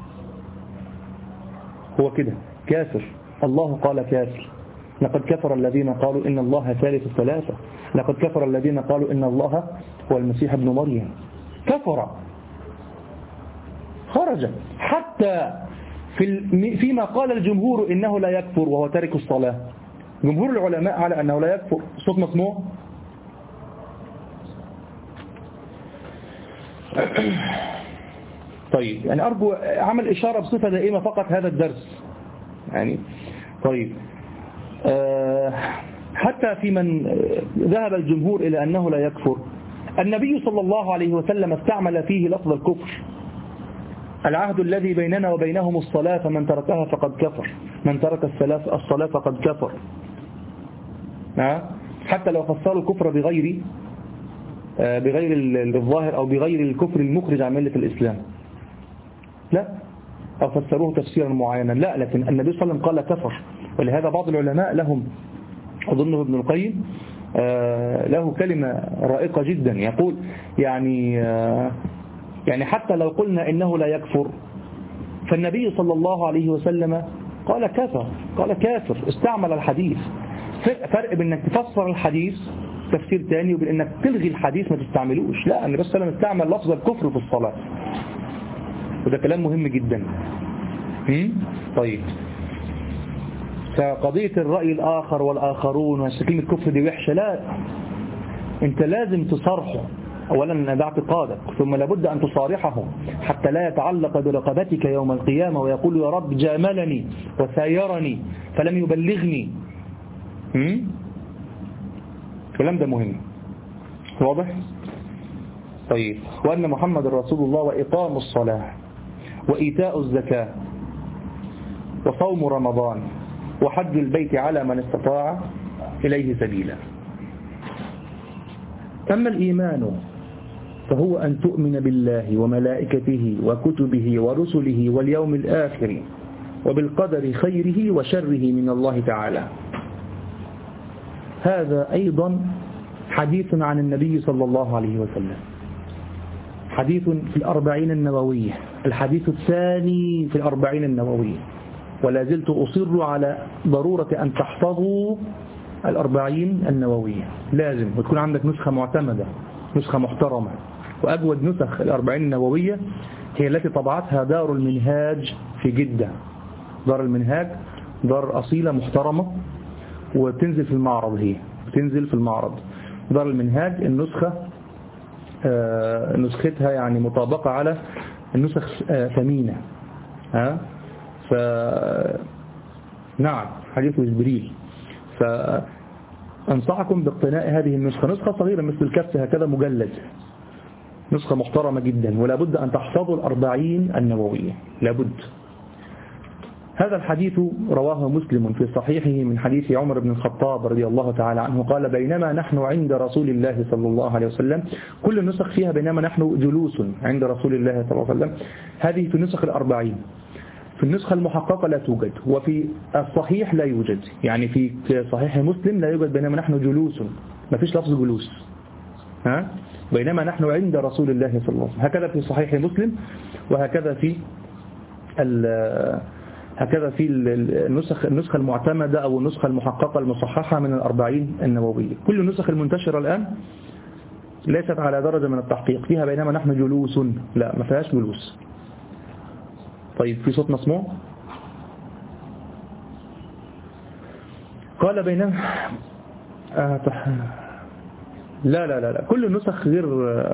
Speaker 1: هو كده كافر. الله قال كافر، لقد كفر الذين قالوا إن الله ثالث ثلاثة، لقد كفر الذين قالوا إن الله هو المسيح ابن مريم، كفر خرج. حتى في فيما قال الجمهور إنه لا يكفر وهو تارك الصلاة، جمهور العلماء على أنه لا يكفر. صوت مسموع؟ طيب يعني أرجو عمل إشارة بصفة دائمة فقط هذا الدرس يعني. طيب أه حتى في من ذهب الجمهور إلى أنه لا يكفر، النبي صلى الله عليه وسلم استعمل فيه لفظ الكفر. العهد الذي بيننا وبينهم الصلاة فمن تركها فقد كفر، من ترك الصلاة فقد كفر. حتى لو فسروا الكفر بغير بغير الظاهر أو بغير الكفر المخرج عن ملة الإسلام، لا، أو فسروه تفسيرا معينا، لا، لكن النبي صلى الله عليه وسلم قال كفر. ولهذا بعض العلماء لهم، أظنه ابن القيم له كلمة رائقة جدا، يقول يعني يعني حتى لو قلنا إنه لا يكفر فالنبي صلى الله عليه وسلم قال كفر، قال كافر، استعمل الحديث. فرق بين انك تفسر الحديث تفسير تاني وبين انك تلغي الحديث ما تستعملوش. لا، النبي صلى الله عليه وسلم استعمل لفظ الكفر في الصلاة، وده كلام مهم جدا. طيب فقضية الرأي الآخر والآخرون وكلمة كفر دي وحشة، لا، انت لازم تصارحه. أولا ده اعتقادك، ثم لابد أن تصارحه حتى لا يتعلق برقبتك يوم القيامة ويقول يا رب جاملني وسايرني فلم يبلغني. الكلام ده مهم، واضح؟ طيب وأن محمد رسول الله وإقام الصلاة وإيتاء الزكاة وصوم رمضان وحج البيت على من استطاع إليه سبيلا. أما الإيمان فهو أن تؤمن بالله وملائكته وكتبه ورسله واليوم الآخر وبالقدر خيره وشره من الله تعالى. هذا أيضا حديث عن النبي صلى الله عليه وسلم، حديث في الأربعين النووية، الحديث الثاني في الأربعين النووية. ولا زلت أصر على ضرورة أن تحفظوا الأربعين النووية، لازم وتكون عندك نسخة معتمدة، نسخة محترمة. وأجود نسخ الأربعين النووية هي التي طبعتها دار المنهاج في جدة. دار المنهاج دار أصيلة محترمة وتنزل في المعرض، هي تنزل في المعرض. دار المنهاج النسخة آه نسختها يعني مطابقة على النسخ آه ثمينة. ها ف نعم حديث جبريل. فأنصحكم باقتناء هذه النسخة، نسخة صغيرة مثل الكف هكذا مجلد، نسخة محترمة جدا. ولا بد أن تحفظوا الأربعين النووية، لابد. هذا الحديث رواه مسلم في صحيحه من حديث عمر بن الخطاب رضي الله تعالى عنه قال بينما نحن عند رسول الله صلى الله عليه وسلم، كل النسخ فيها بينما نحن جلوس عند رسول الله صلى الله عليه وسلم، هذه في نسخ الأربعين. في النسخة المحققة لا توجد، وفي الصحيح لا يوجد، يعني في صحيح مسلم لا يوجد بينما نحن جلوس، ما فيش لفظ جلوس، ها بينما نحن عند رسول الله صلى الله عليه وسلم. هكذا في صحيح مسلم، وهكذا في هكذا في النسخ النسخة المعتمدة أو النسخة المحققة المصححة من الأربعين النووية. كل النسخ المنتشرة الآن ليست على درجة من التحقيق، فيها بينما نحن جلوس، لا ما فيهاش جلوس. طيب في صوت مسموع؟ قال بينما آه لا لا لا لا كل النسخ غير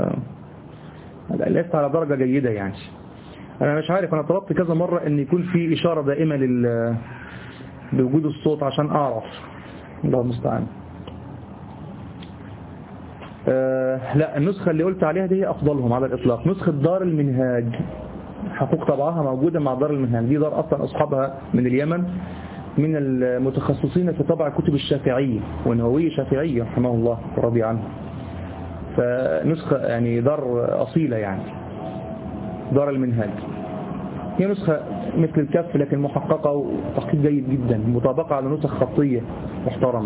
Speaker 1: ليست على درجة جيدة يعني. أنا مش عارف، أنا طلبت كذا مرة أن يكون في إشارة دائمة لل بوجود الصوت عشان أعرف. الله المستعان. أه لا النسخة اللي قلت عليها دي هي أفضلهم على الإطلاق، نسخة دار المنهاج، حقوق طبعها موجودة مع دار المنهاج. دي دار أصلا أصحابها من اليمن، من المتخصصين في طبع كتب الشافعية والنووية شافعية رحمه الله ورضي عنه. فنسخة يعني دار أصيلة يعني، دار المنهاج. هي نسخة مثل الكف لكن محققة وتحقيق جيد جدا، مطابقة على نسخ خطية محترمة.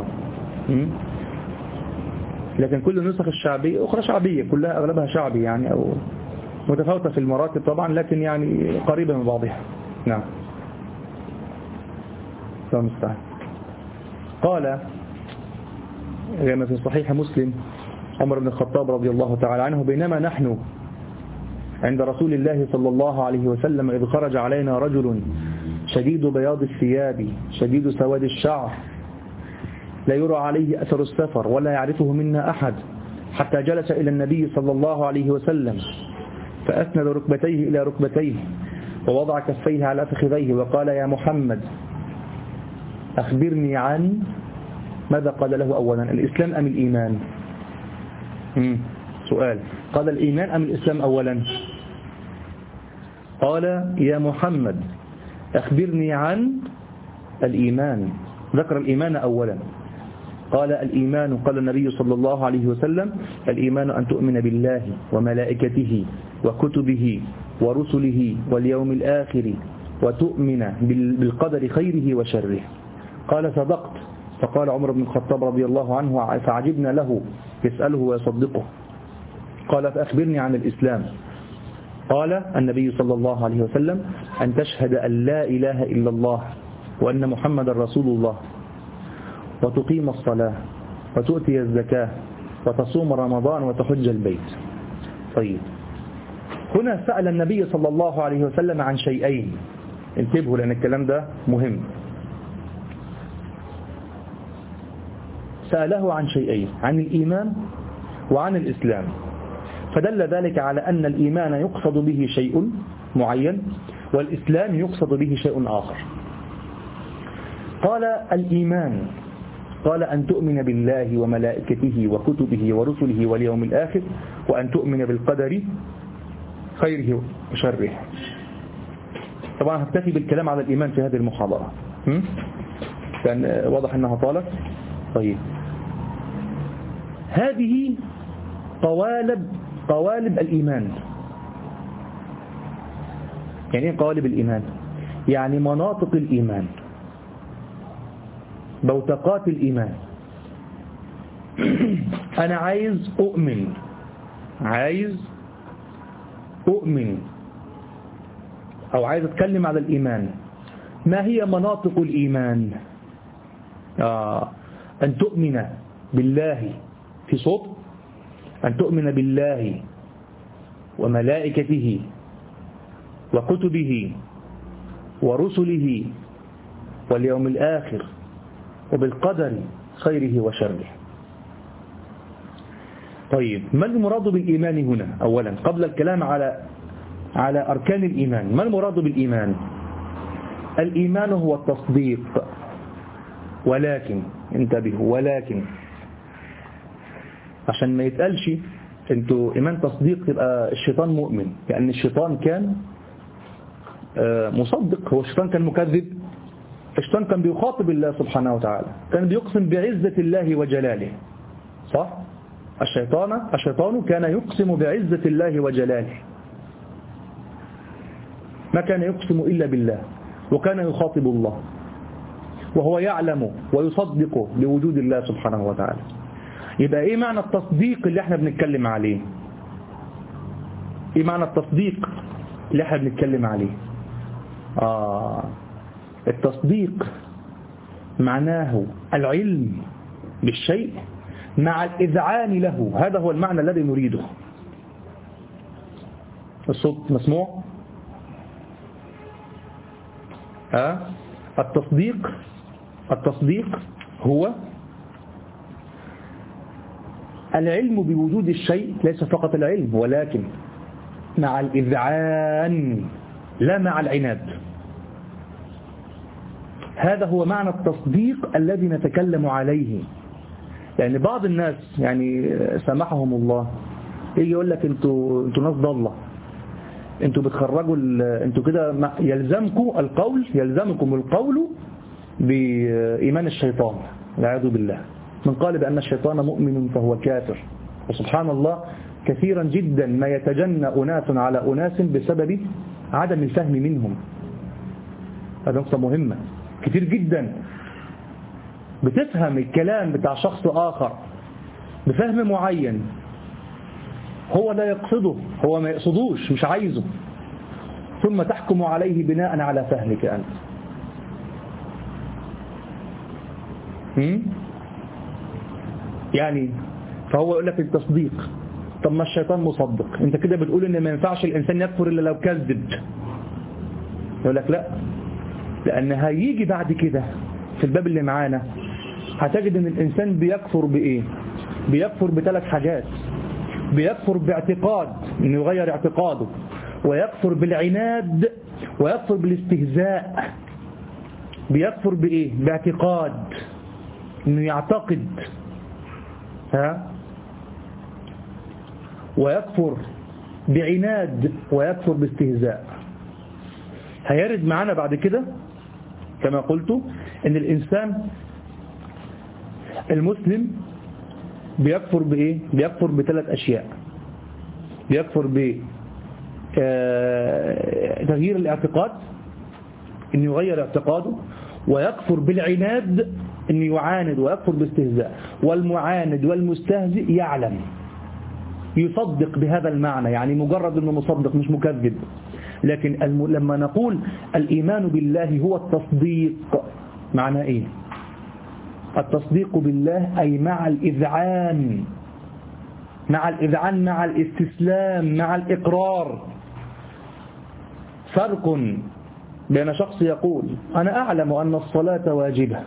Speaker 1: لكن كل النسخ الشعبية أخرى شعبية، كلها أغلبها شعبي يعني، أو متفاوتة في المراتب طبعا، لكن يعني قريبة من بعضها. نعم. قال كما في صحيح مسلم عمر بن الخطاب رضي الله تعالى عنه بينما نحن عند رسول الله صلى الله عليه وسلم إذ خرج علينا رجل شديد بياض الثياب شديد سواد الشعر لا يرى عليه أثر السفر ولا يعرفه منا أحد، حتى جلس إلى النبي صلى الله عليه وسلم فأسند ركبتيه إلى ركبتيه ووضع كفيه على فخذيه وقال: يا محمد أخبرني عن ماذا قال له أولا؟ الإسلام أم الإيمان؟ مم. سؤال، قال الإيمان أم الإسلام أولا؟ قال: يا محمد أخبرني عن الإيمان. ذكر الإيمان أولا. قال: الإيمان، قال النبي صلى الله عليه وسلم: الإيمان أن تؤمن بالله وملائكته وكتبه ورسله واليوم الآخر وتؤمن بالقدر خيره وشره. قال: صدقت. فقال عمر بن الخطاب رضي الله عنه فعجبنا له يسأله ويصدقه. قال: فأخبرني عن الإسلام. قال النبي صلى الله عليه وسلم: أن تشهد أن لا إله إلا الله وأن محمد رسول الله وتقيم الصلاة وتؤتي الزكاة وتصوم رمضان وتحج البيت. طيب، هنا سأل النبي صلى الله عليه وسلم عن شيئين، انتبهوا لأن الكلام ده مهم. سأله عن شيئين، عن الإيمان وعن الإسلام، فدل ذلك على أن الإيمان يقصد به شيء معين والإسلام يقصد به شيء آخر. قال الإيمان، قال: أن تؤمن بالله وملائكته وكتبه ورسله واليوم الآخر وأن تؤمن بالقدر خيره وشره. طبعا هكتفي بالكلام على الإيمان في هذه المحاضرة، كان واضح أنها طالت. طيب، هذه قوالب قوالب الإيمان. يعني ايه قوالب الإيمان؟ يعني مناطق الإيمان، بوتقات الإيمان. أنا عايز أؤمن عايز أؤمن أو عايز أتكلم على الإيمان. ما هي مناطق الإيمان؟ آه أن تؤمن بالله، في صوت، أن تؤمن بالله وملائكته وكتبه ورسله واليوم الآخر وبالقدر خيره وشره. طيب، ما المراد بالإيمان هنا؟ أولا قبل الكلام على على أركان الإيمان، ما المراد بالإيمان؟ الإيمان هو التصديق، ولكن انتبهوا، ولكن عشان ما يتقالش انتوا إيمان تصديق يبقى الشيطان مؤمن، لأن الشيطان كان مصدق. هو الشيطان كان مكذب؟ الشيطان كان بيخاطب الله سبحانه وتعالى، كان بيقسم بعزة الله وجلاله، صح؟ الشيطان الشيطان كان يقسم بعزة الله وجلاله، ما كان يقسم إلا بالله، وكان يخاطب الله وهو يعلم ويصدق بوجود الله سبحانه وتعالى. يبقى ايه معنى التصديق اللي احنا بنتكلم عليه؟ ايه معنى التصديق اللي احنا بنتكلم عليه؟ آه التصديق معناه العلم بالشيء مع الإذعان له، هذا هو المعنى الذي نريده. الصوت مسموع؟ آه التصديق التصديق هو العلم بوجود الشيء، ليس فقط العلم ولكن مع الإذعان لا مع العناد. هذا هو معنى التصديق الذي نتكلم عليه. يعني بعض الناس يعني سامحهم الله يجي يقول لك انتوا انتوا ناس ضالة، انتوا بتخرجوا انتوا كده، يلزمكم القول يلزمكم القول بإيمان الشيطان والعياذ بالله. من قال بأن الشيطان مؤمن فهو كافر. وسبحان الله كثيرا جدا ما يتجنى أناس على أناس بسبب عدم الفهم منهم. هذا نقطة مهمة. كثير جدا بتفهم الكلام بتاع شخص آخر بفهم معين هو لا يقصده، هو ما يقصدوش، مش عايزه، ثم تحكم عليه بناء على فهمك أنت. هم؟ يعني فهو يقول لك التصديق، طب ما الشيطان مصدق، انت كده بتقول ان ما ينفعش الانسان يكفر الا لو كذب. يقول لك لا، لان هيجي بعد كده في الباب اللي معانا هتجد ان الانسان بيكفر بايه؟ بيكفر بثلاث حاجات. بيكفر باعتقاد انه يغير اعتقاده، ويكفر بالعناد، ويكفر بالاستهزاء. بيكفر بايه؟ باعتقاد انه يعتقد، ها، ويكفر بعناد، ويكفر باستهزاء. هيرد معنا بعد كده كما قلت ان الانسان المسلم بيكفر بايه؟ بيكفر بثلاث اشياء. بيكفر ب تغيير الاعتقاد، انه يغير اعتقاده، ويكفر بالعناد انه يعاند، ويكفر باستهزاء. والمعاند والمستهزئ يعلم، يصدق بهذا المعنى، يعني مجرد انه مصدق مش مكذب. لكن الم... لما نقول الإيمان بالله هو التصديق، معنى ايه؟ التصديق بالله أي مع الإذعان، مع الإذعان، مع الاستسلام، مع الإقرار. فرق بين شخص يقول أنا أعلم أن الصلاة واجبة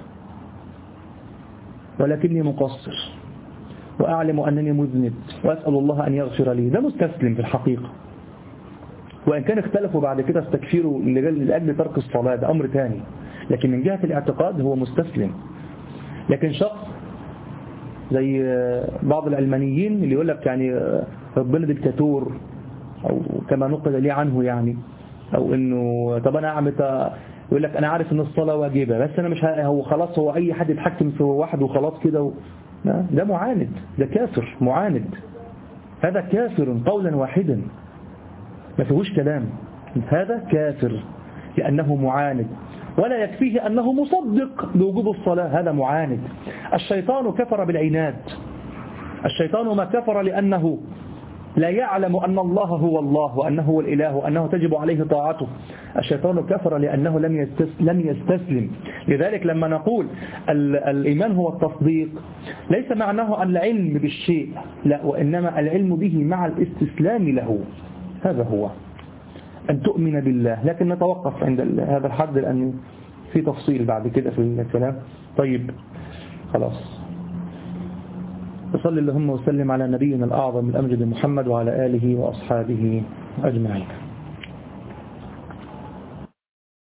Speaker 1: ولكني مقصر، وأعلم أنني مذنب، وأسأل الله أن يغفر لي، ده مستسلم في الحقيقة. وإن كان اختلفوا بعد كده استكفيروا لأجل ترك الصلاة، ده أمر ثاني، لكن من جهة الاعتقاد هو مستسلم. لكن شخص زي بعض العلمانيين اللي يقول لك يعني ربنا ديكتاتور، أو كما نقل لي عنه يعني، أو إنه طب أنا أعمل، يقول لك أنا عارف إن الصلاة واجبة بس أنا مش ه... هو خلاص هو أي حد يتحكم في واحد وخلاص كده و... ده معاند، ده كافر معاند، هذا كافر قولا واحدا ما فيهوش كلام، هذا كافر لأنه معاند. ولا يكفيه أنه مصدق بوجوب الصلاة، هذا معاند. الشيطان كفر بالعناد، الشيطان ما كفر لأنه لا يعلم أن الله هو الله، وأنه هو الإله، وأنه تجب عليه طاعته. الشيطان كفر لأنه لم لم يستسلم. لذلك لما نقول الإيمان هو التصديق ليس معناه أن العلم بالشيء، لا، وإنما العلم به مع الاستسلام له، هذا هو أن تؤمن بالله. لكن نتوقف عند هذا الحد لأن في تفصيل بعد كده في الكلام. طيب خلاص، وصلى اللهم وسلم على نبينا الأعظم الأمجد محمد وعلى آله وأصحابه أجمعين.